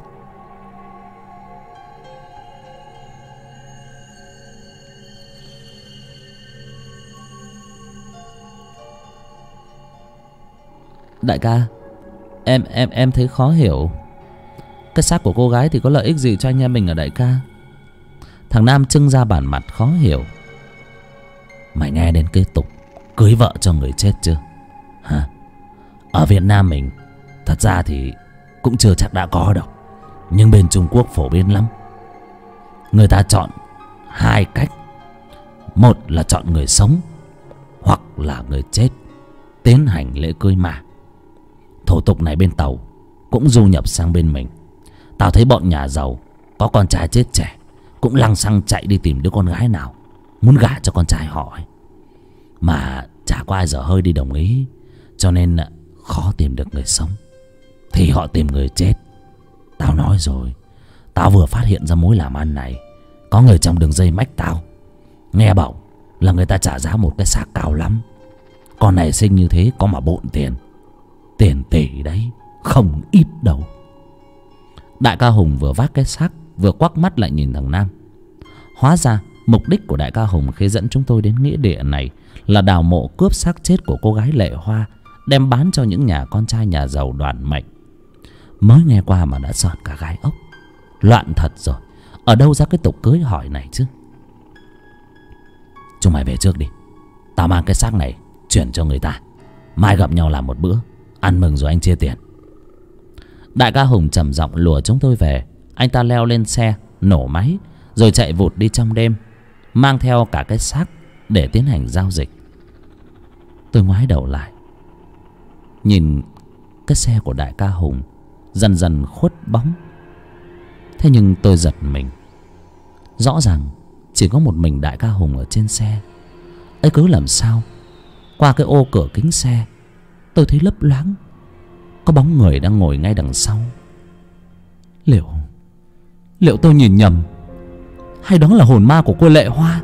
Đại ca, em thấy khó hiểu. Cái xác của cô gái thì có lợi ích gì cho anh em mình ở đại ca? Thằng Nam trưng ra bản mặt khó hiểu. Mày nghe đến cái tục cưới vợ cho người chết chưa hả? Ở Việt Nam mình thật ra thì cũng chưa chắc đã có đâu, nhưng bên Trung Quốc phổ biến lắm. Người ta chọn hai cách. Một là chọn người sống, hoặc là người chết, tiến hành lễ cưới mà. Thủ tục này bên Tàu cũng du nhập sang bên mình. Tao thấy bọn nhà giàu có con trai chết trẻ cũng lăng xăng chạy đi tìm đứa con gái nào muốn gả cho con trai họ ấy. Mà chả có ai dở hơi đi đồng ý, cho nên khó tìm được người sống thì họ tìm người chết. Tao nói rồi, tao vừa phát hiện ra mối làm ăn này. Có người trong đường dây mách tao, nghe bảo là người ta trả giá một cái xác cao lắm. Con này sinh như thế có mà bộn tiền, tiền tỷ đấy, không ít đâu. Đại ca Hùng vừa vác cái xác vừa quắc mắt lại nhìn thằng Nam. Hóa ra mục đích của đại ca Hùng khi dẫn chúng tôi đến nghĩa địa này là đào mộ cướp xác chết của cô gái Lệ Hoa, đem bán cho những nhà con trai nhà giàu đoản mệnh. Mới nghe qua mà đã sởn cả gai ốc. Loạn thật rồi, ở đâu ra cái tục cưới hỏi này chứ? Chúng mày về trước đi, tao mang cái xác này chuyển cho người ta. Mai gặp nhau làm một bữa, ăn mừng rồi anh chia tiền. Đại ca Hùng trầm giọng lùa chúng tôi về. Anh ta leo lên xe, nổ máy, rồi chạy vụt đi trong đêm, mang theo cả cái xác để tiến hành giao dịch. Tôi ngoái đầu lại, nhìn cái xe của đại ca Hùng dần dần khuất bóng. Thế nhưng tôi giật mình. Rõ ràng chỉ có một mình đại ca Hùng ở trên xe ấy, cứ làm sao Qua cái ô cửa kính xe, tôi thấy lấp loáng có bóng người đang ngồi ngay đằng sau. Liệu tôi nhìn nhầm, hay đó là hồn ma của cô Lệ Hoa?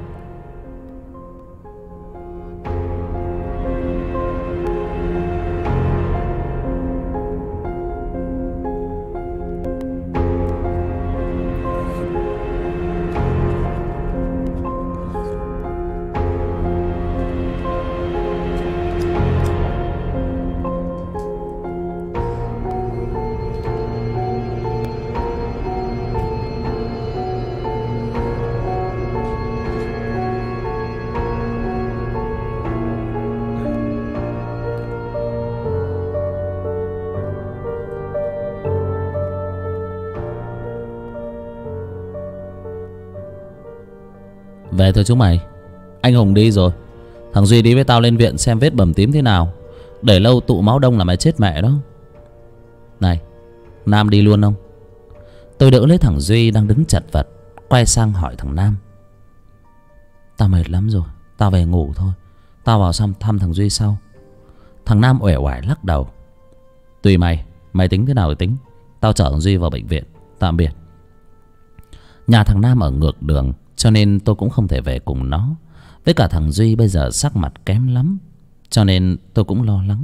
Về thôi chúng mày. Anh Hùng đi rồi. Thằng Duy đi với tao lên viện xem vết bầm tím thế nào. Để lâu tụ máu đông là mày chết mẹ đó. Này, Nam đi luôn không? Tôi đỡ lấy thằng Duy đang đứng chật vật, quay sang hỏi thằng Nam. Tao mệt lắm rồi, tao về ngủ thôi. Tao vào xong thăm thằng Duy sau. Thằng Nam uể oải lắc đầu. Tùy mày, mày tính thế nào thì tính. Tao chở thằng Duy vào bệnh viện. Tạm biệt. Nhà thằng Nam ở ngược đường, cho nên tôi cũng không thể về cùng nó. Với cả thằng Duy bây giờ sắc mặt kém lắm, cho nên tôi cũng lo lắng.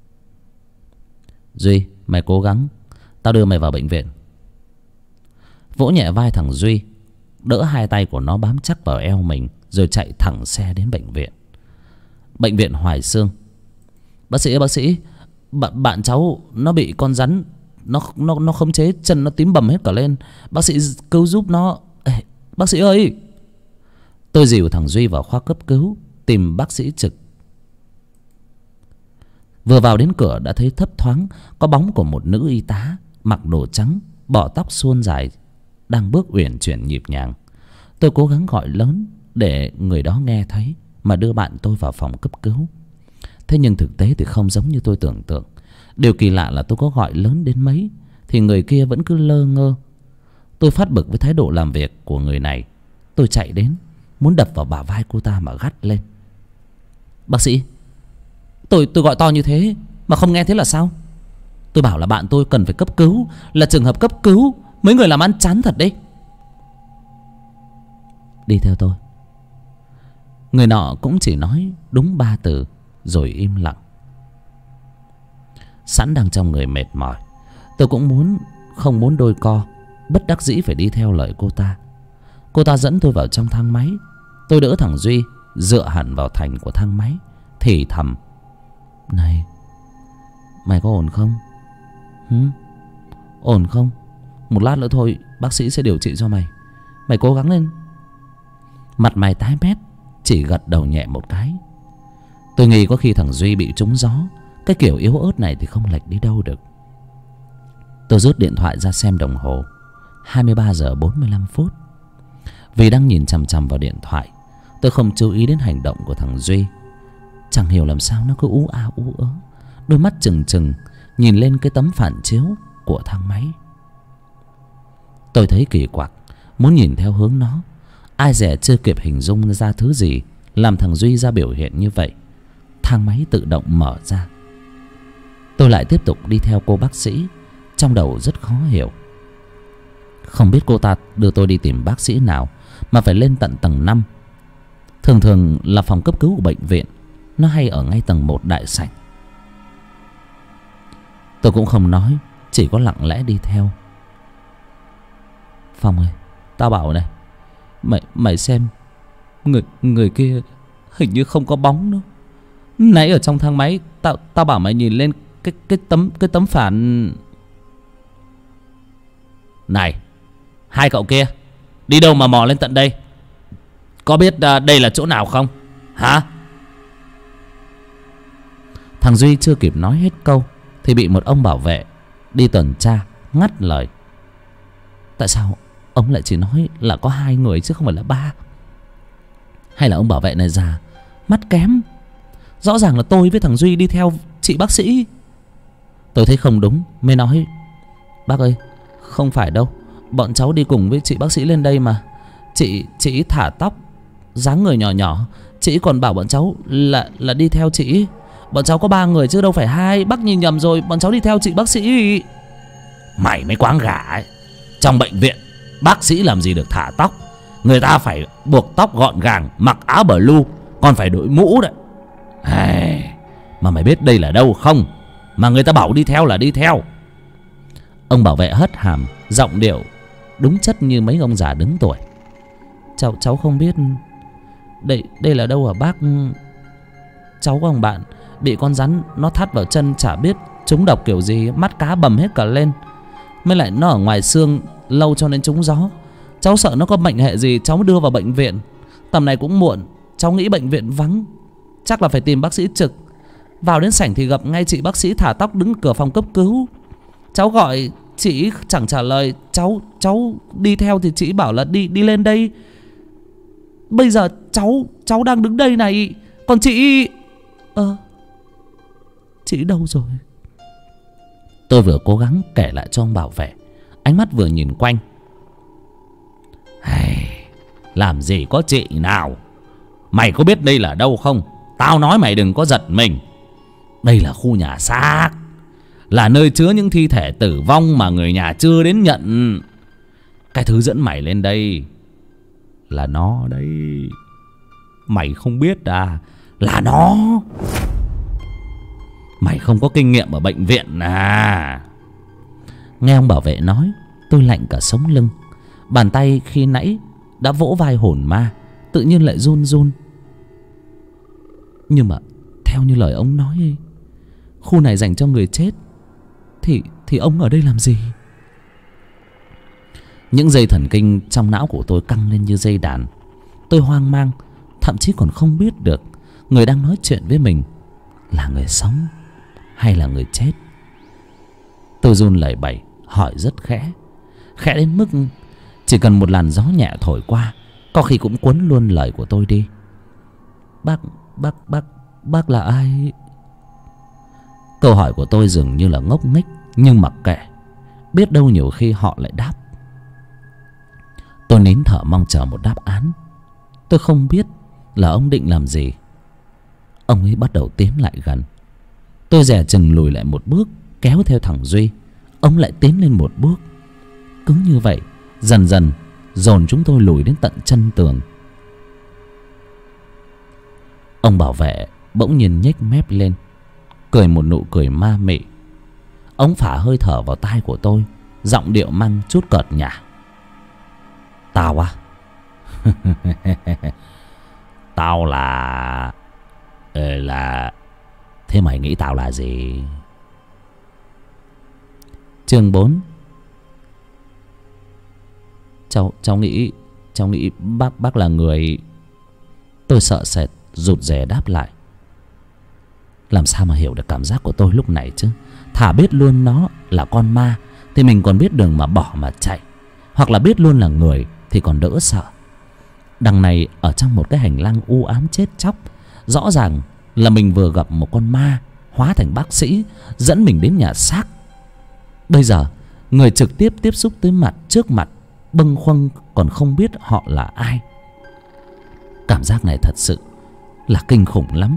Duy, mày cố gắng, tao đưa mày vào bệnh viện. Vỗ nhẹ vai thằng Duy, đỡ hai tay của nó bám chắc vào eo mình, rồi chạy thẳng xe đến bệnh viện. Bệnh viện Hoài Xương. Bác sĩ, bạn cháu nó bị con rắn, nó khống chế, chân nó tím bầm hết cả lên. Bác sĩ cứu giúp nó. Ê, bác sĩ ơi! Tôi dìu thằng Duy vào khoa cấp cứu, tìm bác sĩ trực. Vừa vào đến cửa đã thấy thấp thoáng có bóng của một nữ y tá mặc đồ trắng, bỏ tóc suôn dài, đang bước uyển chuyển nhịp nhàng. Tôi cố gắng gọi lớn để người đó nghe thấy mà đưa bạn tôi vào phòng cấp cứu. Thế nhưng thực tế thì không giống như tôi tưởng tượng. Điều kỳ lạ là tôi có gọi lớn đến mấy thì người kia vẫn cứ lơ ngơ. Tôi phát bực với thái độ làm việc của người này. Tôi chạy đến, muốn đập vào bả vai cô ta mà gắt lên. Bác sĩ, tôi gọi to như thế mà không nghe thấy là sao? Tôi bảo là bạn tôi cần phải cấp cứu, là trường hợp cấp cứu. Mấy người làm ăn chán thật đấy. Đi theo tôi. Người nọ cũng chỉ nói đúng 3 từ rồi im lặng. Sẵn đang trong người mệt mỏi, tôi cũng không muốn đôi co, bất đắc dĩ phải đi theo lời cô ta. Cô ta dẫn tôi vào trong thang máy. Tôi đỡ thằng Duy dựa hẳn vào thành của thang máy, thì thầm. Này, mày có ổn không? Ổn không? Một lát nữa thôi bác sĩ sẽ điều trị cho mày. Mày cố gắng lên. Mặt mày tái mét, chỉ gật đầu nhẹ một cái. Tôi nghĩ có khi thằng Duy bị trúng gió. Cái kiểu yếu ớt này thì không lệch đi đâu được. Tôi rút điện thoại ra xem đồng hồ. 23 giờ 45 phút. Vì đang nhìn chằm chằm vào điện thoại, tôi không chú ý đến hành động của thằng Duy. Chẳng hiểu làm sao nó cứ ú a ú ớ, đôi mắt trừng trừng nhìn lên cái tấm phản chiếu của thang máy. Tôi thấy kỳ quặc, muốn nhìn theo hướng nó. Ai dè chưa kịp hình dung ra thứ gì làm thằng Duy ra biểu hiện như vậy, thang máy tự động mở ra. Tôi lại tiếp tục đi theo cô bác sĩ, trong đầu rất khó hiểu. Không biết cô ta đưa tôi đi tìm bác sĩ nào mà phải lên tận tầng 5. Thường là phòng cấp cứu của bệnh viện, nó hay ở ngay tầng 1 đại sảnh. Tôi cũng không nói, chỉ có lặng lẽ đi theo. Phong ơi, tao bảo này, mày xem, người kia hình như không có bóng nữa. Nãy ở trong thang máy tao bảo mày nhìn lên cái tấm phản. Này, hai cậu kia, đi đâu mà mò lên tận đây? Có biết đây là chỗ nào không? Hả? Thằng Duy chưa kịp nói hết câu thì bị một ông bảo vệ đi tuần tra ngắt lời. Tại sao ông lại chỉ nói là có 2 người chứ không phải là 3? Hay là ông bảo vệ này già, mắt kém? Rõ ràng là tôi với thằng Duy đi theo chị bác sĩ. Tôi thấy không đúng mới nói. Bác ơi, không phải đâu, bọn cháu đi cùng với chị bác sĩ lên đây mà. Chị thả tóc dáng người nhỏ nhỏ. Chị còn bảo bọn cháu là đi theo chị. Bọn cháu có 3 người chứ đâu phải 2. Bác nhìn nhầm rồi, bọn cháu đi theo chị bác sĩ. Mày mới quáng gà ấy. Trong bệnh viện bác sĩ làm gì được thả tóc. Người ta phải buộc tóc gọn gàng, mặc áo blue, còn phải đội mũ đấy. Mà mày biết đây là đâu không? Mà người ta bảo đi theo là đi theo. Ông bảo vệ hất hàm, giọng điệu đúng chất như mấy ông già đứng tuổi. Cháu không biết. Đây là đâu hả bác? Cháu có thằng bạn bị con rắn nó thắt vào chân, chả biết trúng độc kiểu gì, mắt cá bầm hết cả lên. Mới lại nó ở ngoài xương lâu cho nên trúng gió. Cháu sợ nó có bệnh hệ gì, cháu đưa vào bệnh viện. Tầm này cũng muộn, cháu nghĩ bệnh viện vắng, chắc là phải tìm bác sĩ trực. Vào đến sảnh thì gặp ngay chị bác sĩ thả tóc đứng cửa phòng cấp cứu. Cháu gọi chị chẳng trả lời. Cháu đi theo thì chị bảo là đi lên đây. Bây giờ cháu đang đứng đây này. Còn chị chị đâu rồi? Tôi vừa cố gắng kể lại cho ông bảo vệ, ánh mắt vừa nhìn quanh. Làm gì có chị nào. Mày có biết đây là đâu không? Tao nói mày đừng có giật mình. Đây là khu nhà xác, là nơi chứa những thi thể tử vong mà người nhà chưa đến nhận. Cái thứ dẫn mày lên đây là nó đấy. Mày không biết à? Là nó. Mày không có kinh nghiệm ở bệnh viện à? Nghe ông bảo vệ nói, tôi lạnh cả sống lưng. Bàn tay khi nãy đã vỗ vai hồn ma tự nhiên lại run run. Nhưng mà theo như lời ông nói ấy, khu này dành cho người chết, thì ông ở đây làm gì? Những dây thần kinh trong não của tôi căng lên như dây đàn. Tôi hoang mang, thậm chí còn không biết được người đang nói chuyện với mình là người sống hay là người chết. Tôi run lẩy bẩy hỏi rất khẽ, khẽ đến mức chỉ cần một làn gió nhẹ thổi qua có khi cũng cuốn luôn lời của tôi đi. Bác là ai? Câu hỏi của tôi dường như là ngốc nghếch, nhưng mặc kệ, biết đâu nhiều khi họ lại đáp. Tôi nín thở mong chờ một đáp án. Tôi không biết là ông định làm gì. Ông ấy bắt đầu tiến lại gần. Tôi dè chừng lùi lại một bước, kéo theo thằng Duy. Ông lại tiến lên một bước. Cứ như vậy dần dần dồn chúng tôi lùi đến tận chân tường. Ông bảo vệ bỗng nhiên nhếch mép lên, cười một nụ cười ma mị. Ông phả hơi thở vào tai của tôi, giọng điệu mang chút cợt nhả. Tao à? Tao là thế mày nghĩ tao là gì? Chương 4. Cháu nghĩ bác là người. Tôi sợ sệt rụt rè đáp lại. Làm sao mà hiểu được cảm giác của tôi lúc này chứ? Thà biết luôn nó là con ma thì mình còn biết đường mà bỏ mà chạy, hoặc là biết luôn là người thì còn đỡ sợ. Đằng này ở trong một cái hành lang u ám chết chóc, rõ ràng là mình vừa gặp một con ma hóa thành bác sĩ dẫn mình đến nhà xác. Bây giờ người trực tiếp tiếp xúc tới trước mặt bâng khuâng còn không biết họ là ai. Cảm giác này thật sự là kinh khủng lắm.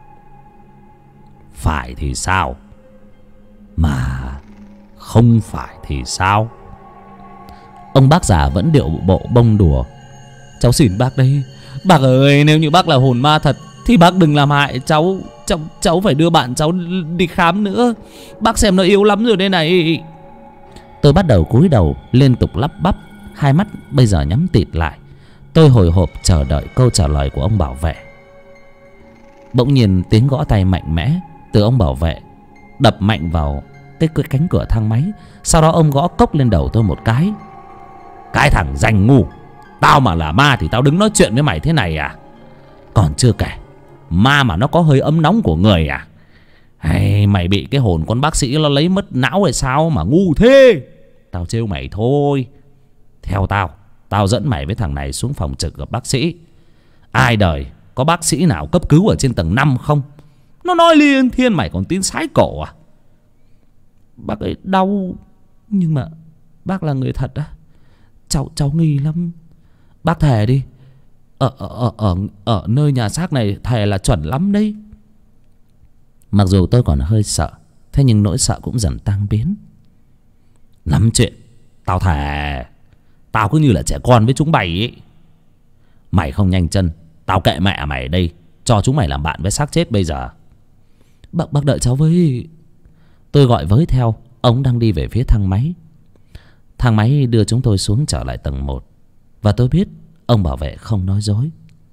Phải thì sao? Mà không phải thì sao? Ông bác già vẫn điệu bộ bông đùa. Cháu xin bác đây. Bác ơi, nếu như bác là hồn ma thật thì bác đừng làm hại cháu. Cháu phải đưa bạn cháu đi khám nữa. Bác xem nó yếu lắm rồi đây này. Tôi bắt đầu cúi đầu liên tục lắp bắp, hai mắt bây giờ nhắm tịt lại. Tôi hồi hộp chờ đợi câu trả lời của ông bảo vệ. Bỗng nhiên tiếng gõ tay mạnh mẽ từ ông bảo vệ đập mạnh vào cái cánh cửa thang máy. Sau đó ông gõ cốc lên đầu tôi một cái. Cái thằng danh ngu, tao mà là ma thì tao đứng nói chuyện với mày thế này à? Còn chưa kể, ma mà nó có hơi ấm nóng của người à? Hay mày bị cái hồn con bác sĩ nó lấy mất não hay sao mà ngu thế? Tao trêu mày thôi. Theo tao dẫn mày với thằng này xuống phòng trực gặp bác sĩ. Ai đời có bác sĩ nào cấp cứu ở trên tầng 5 không? Nó nói liên thiên mày còn tin sái cổ à? Bác ấy đau. Nhưng mà bác là người thật á? Cháu nghi lắm. Bác thề đi, Ở nơi nhà xác này thề là chuẩn lắm đấy. Mặc dù tôi còn hơi sợ, thế nhưng nỗi sợ cũng dần tan biến. Lắm chuyện. Tao thề, tao cứ như là trẻ con với chúng mày ấy. Mày không nhanh chân, tao kệ mẹ mày ở đây, cho chúng mày làm bạn với xác chết bây giờ. Bác đợi cháu với. Tôi gọi với theo. Ông đang đi về phía thang máy. Thang máy đưa chúng tôi xuống trở lại tầng 1. Và tôi biết ông bảo vệ không nói dối.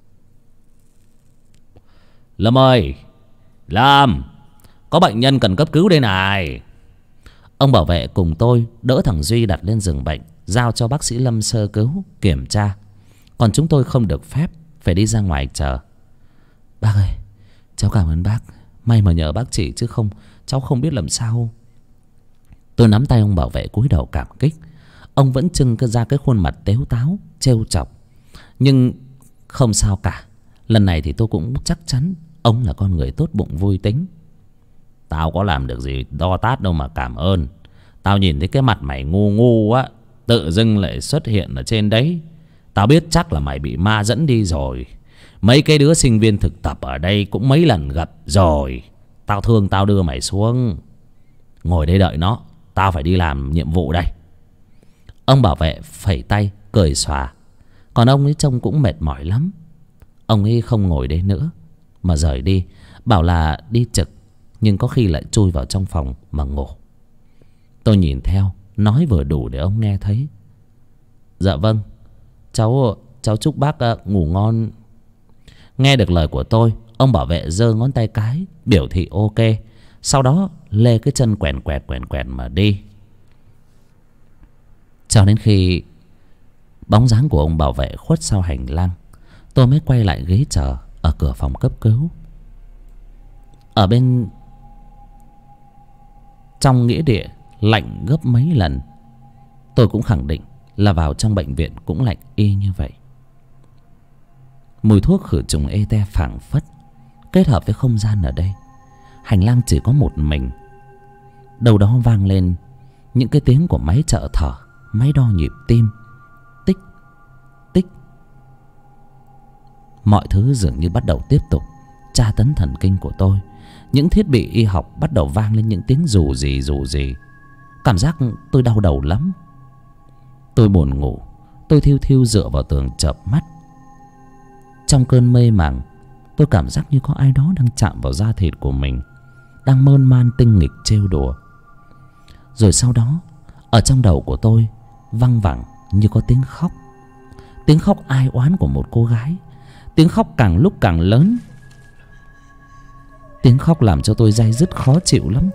Lâm ơi, Lâm, có bệnh nhân cần cấp cứu đây này. Ông bảo vệ cùng tôi đỡ thằng Duy đặt lên giường bệnh, giao cho bác sĩ Lâm sơ cứu, kiểm tra. Còn chúng tôi không được phép, phải đi ra ngoài chờ. Bác ơi, cháu cảm ơn bác. May mà nhờ bác chỉ, chứ không cháu không biết làm sao. Tôi nắm tay ông bảo vệ cúi đầu cảm kích. Ông vẫn trưng ra cái khuôn mặt tếu táo, trêu chọc. Nhưng không sao cả. Lần này thì tôi cũng chắc chắn ông là con người tốt bụng vui tính. Tao có làm được gì to tát đâu mà cảm ơn. Tao nhìn thấy cái mặt mày ngu ngu á, tự dưng lại xuất hiện ở trên đấy. Tao biết chắc là mày bị ma dẫn đi rồi. Mấy cái đứa sinh viên thực tập ở đây cũng mấy lần gặp rồi. Tao thương tao đưa mày xuống. Ngồi đây đợi nó, tao phải đi làm nhiệm vụ đây. Ông bảo vệ phẩy tay cười xòa. Còn ông ấy trông cũng mệt mỏi lắm. Ông ấy không ngồi đây nữa mà rời đi, bảo là đi trực, nhưng có khi lại chui vào trong phòng mà ngủ. Tôi nhìn theo, nói vừa đủ để ông nghe thấy. Dạ vâng, cháu chúc bác ngủ ngon. Nghe được lời của tôi, ông bảo vệ giơ ngón tay cái biểu thị ok. Sau đó lê cái chân quèn quẹt mà đi. Cho đến khi bóng dáng của ông bảo vệ khuất sau hành lang, tôi mới quay lại ghế chờ ở cửa phòng cấp cứu. Ở bên trong nghĩa địa lạnh gấp mấy lần. Tôi cũng khẳng định là vào trong bệnh viện cũng lạnh y như vậy. Mùi thuốc khử trùng ê-te phảng phất kết hợp với không gian ở đây. Hành lang chỉ có một mình. Đâu đó vang lên những cái tiếng của máy trợ thở, máy đo nhịp tim. Tích, tích. Mọi thứ dường như bắt đầu tiếp tục tra tấn thần kinh của tôi. Những thiết bị y học bắt đầu vang lên những tiếng rù rì. Cảm giác tôi đau đầu lắm. Tôi buồn ngủ. Tôi thiu thiu dựa vào tường chợp mắt. Trong cơn mê màng, tôi cảm giác như có ai đó đang chạm vào da thịt của mình, đang mơn man tinh nghịch trêu đùa. Rồi sau đó, ở trong đầu của tôi văng vẳng như có tiếng khóc. Tiếng khóc ai oán của một cô gái. Tiếng khóc càng lúc càng lớn. Tiếng khóc làm cho tôi day dứt khó chịu lắm.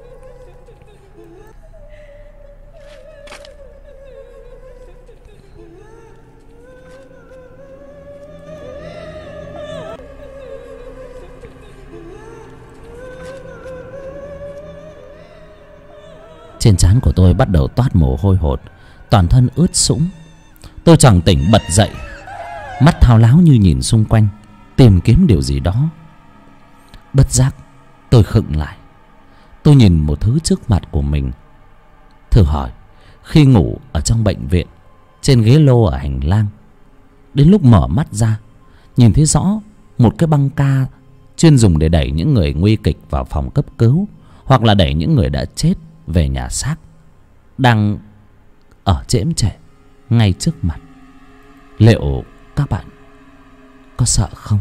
Trên trán của tôi bắt đầu toát mồ hôi hột, toàn thân ướt sũng. Tôi choàng tỉnh bật dậy, mắt thao láo như nhìn xung quanh, tìm kiếm điều gì đó. Bất giác tôi khựng lại. Tôi nhìn một thứ trước mặt của mình. Thử hỏi, khi ngủ ở trong bệnh viện, trên ghế lô ở hành lang, đến lúc mở mắt ra, nhìn thấy rõ một cái băng ca chuyên dùng để đẩy những người nguy kịch vào phòng cấp cứu, hoặc là đẩy những người đã chết về nhà xác, đang ở chễm chệ ngay trước mặt. Liệu các bạn có sợ không?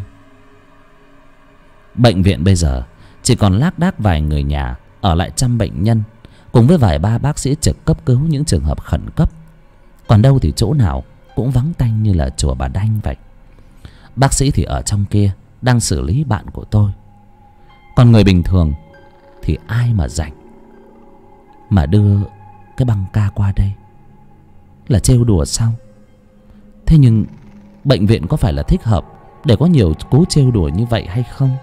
Bệnh viện bây giờ chỉ còn lác đác vài người nhà ở lại chăm bệnh nhân, cùng với vài ba bác sĩ trực cấp cứu những trường hợp khẩn cấp. Còn đâu thì chỗ nào cũng vắng tanh như là chùa Bà Đanh vậy. Bác sĩ thì ở trong kia đang xử lý bạn của tôi. Còn người bình thường thì ai mà rảnh mà đưa cái băng ca qua đây? Là trêu đùa sao? Thế nhưng bệnh viện có phải là thích hợp để có nhiều cú trêu đùa như vậy hay không?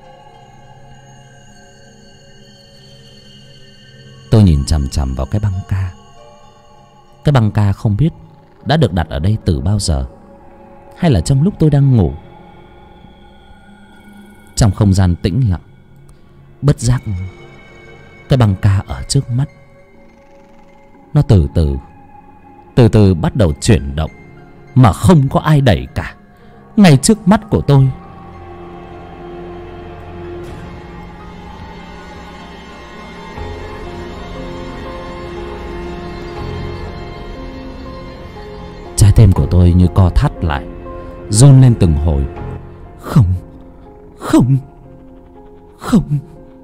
Tôi nhìn chằm chằm vào cái băng ca. Cái băng ca không biết đã được đặt ở đây từ bao giờ, hay là trong lúc tôi đang ngủ. Trong không gian tĩnh lặng, bất giác cái băng ca ở trước mắt nó từ từ bắt đầu chuyển động, mà không có ai đẩy cả, ngay trước mắt của tôi. Trái tim của tôi như co thắt lại, run lên từng hồi. Không, không, không.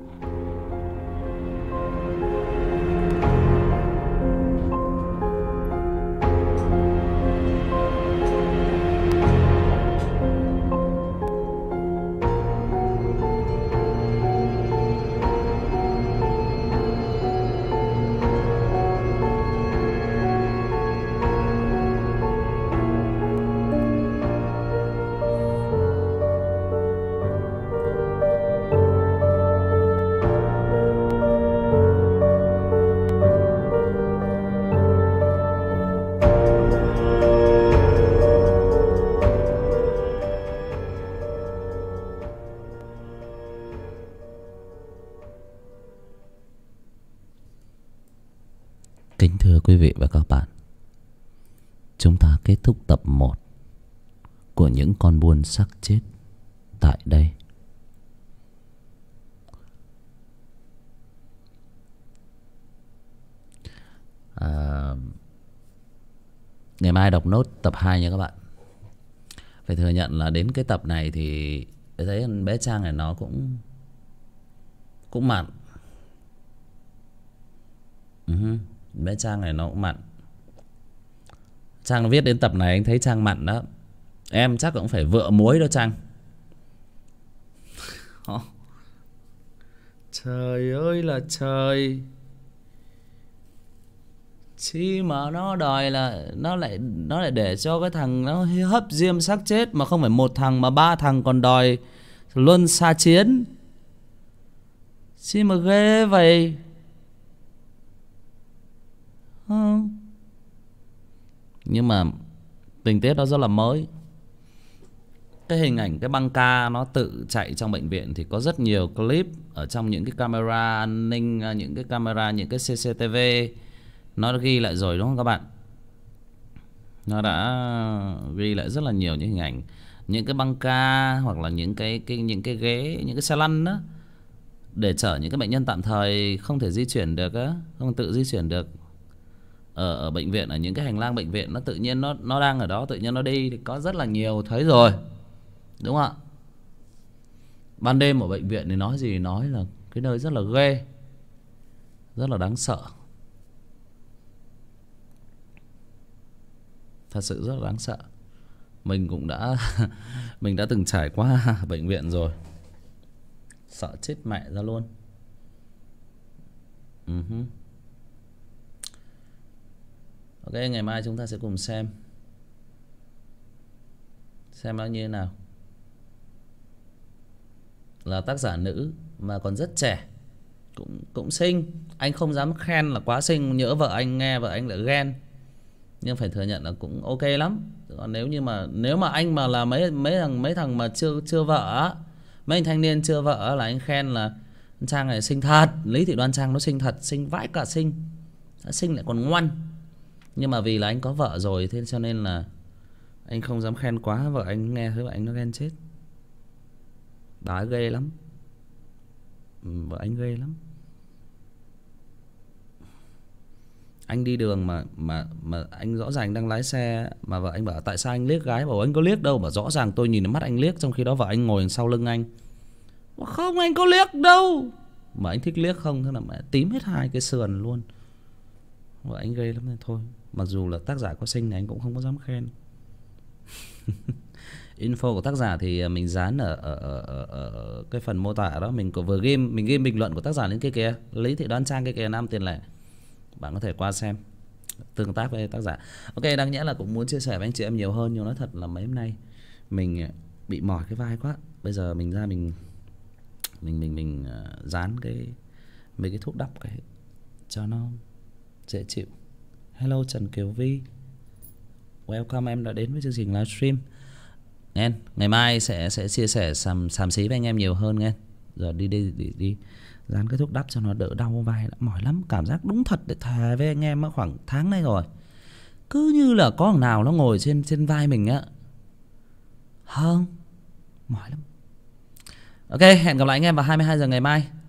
Kính thưa quý vị và các bạn, chúng ta kết thúc tập 1 của Những Con Buôn Xác Chết tại đây. Ngày mai đọc nốt tập 2 nha các bạn. Phải thừa nhận là đến cái tập này thì tôi thấy bé Trang này nó cũng mặn. Bé Trang này nó cũng mặn. Trang viết đến tập này anh thấy Trang mặn đó. Em chắc cũng phải vựa muối đó Trang. Trời ơi là trời. Chi mà nó đòi là nó lại để cho cái thằng nó hấp diêm xác chết, mà không phải một thằng mà 3 thằng còn đòi luân xa chiến. Chi mà ghê vậy. Nhưng mà tình tiết đó rất là mới. Cái hình ảnh cái băng ca nó tự chạy trong bệnh viện thì có rất nhiều clip ở trong những cái camera an ninh, những cái camera, những cái CCTV nó đã ghi lại rồi đúng không các bạn? Nó đã ghi lại rất là nhiều những hình ảnh, những cái băng ca hoặc là những cái ghế, những cái xe lăn đó để chở những cái bệnh nhân tạm thời không thể di chuyển được á, không tự di chuyển được ở bệnh viện, ở những cái hành lang bệnh viện, nó tự nhiên nó đang ở đó, tự nhiên nó đi thì có rất là nhiều thấy rồi. Đúng không ạ? Ban đêm ở bệnh viện thì nói gì nói là cái nơi rất là ghê, rất là đáng sợ. Thật sự rất là đáng sợ. Mình cũng đã mình đã từng trải qua bệnh viện rồi. Sợ chết mẹ ra luôn. Ok, ngày mai chúng ta sẽ cùng xem nó như thế nào. Là tác giả nữ mà còn rất trẻ, cũng xinh. Anh không dám khen là quá xinh, nhỡ vợ anh nghe vợ anh lại ghen. Nhưng phải thừa nhận là cũng ok lắm. Còn nếu mà anh mà là mấy thằng mà chưa vợ, mấy anh thanh niên chưa vợ là anh khen là Trang này xinh thật. Lý Thị Đoan Trang nó xinh thật, xinh vãi cả xinh. Xinh lại còn ngoan. Nhưng mà vì là anh có vợ rồi, thế cho nên là anh không dám khen quá. Vợ anh nghe thấy vợ anh nó ghen chết. Bà ấy ghê lắm. Vợ anh ghê lắm. Anh đi đường mà anh rõ ràng đang lái xe mà vợ anh bảo tại sao anh liếc gái, bảo anh có liếc đâu, bảo rõ ràng tôi nhìn mắt anh liếc, trong khi đó vợ anh ngồi sau lưng anh. Không, anh có liếc đâu. Mà anh thích liếc không, thế là mẹ tím hết hai cái sườn luôn. Vợ anh ghê lắm nên thôi. Mặc dù là tác giả có xinh này anh cũng không có dám khen. Info của tác giả thì mình dán ở cái phần mô tả đó. Mình vừa mình ghi bình luận của tác giả lên kia kìa, Lý Thị Đoan Trang kia kìa, Nam Tiền Lệ. Bạn có thể qua xem, tương tác với tác giả. Ok, đáng nhẽ là cũng muốn chia sẻ với anh chị em nhiều hơn, nhưng nói thật là mấy hôm nay mình bị mỏi cái vai quá. Bây giờ mình ra mình dán mấy cái thuốc đắp cái cho nó dễ chịu. Hello Trần Kiều Vi, welcome, em đã đến với chương trình livestream. Nghe, ngày mai sẽ chia sẻ xàm xí với anh em nhiều hơn nghe. Giờ đi dán cái thuốc đắp cho nó đỡ đau vai, đã mỏi lắm. Cảm giác đúng thật để thề với anh em khoảng tháng nay rồi, cứ như là có thằng nào nó ngồi trên vai mình á. Không, mỏi lắm. Ok, hẹn gặp lại anh em vào 22 giờ ngày mai.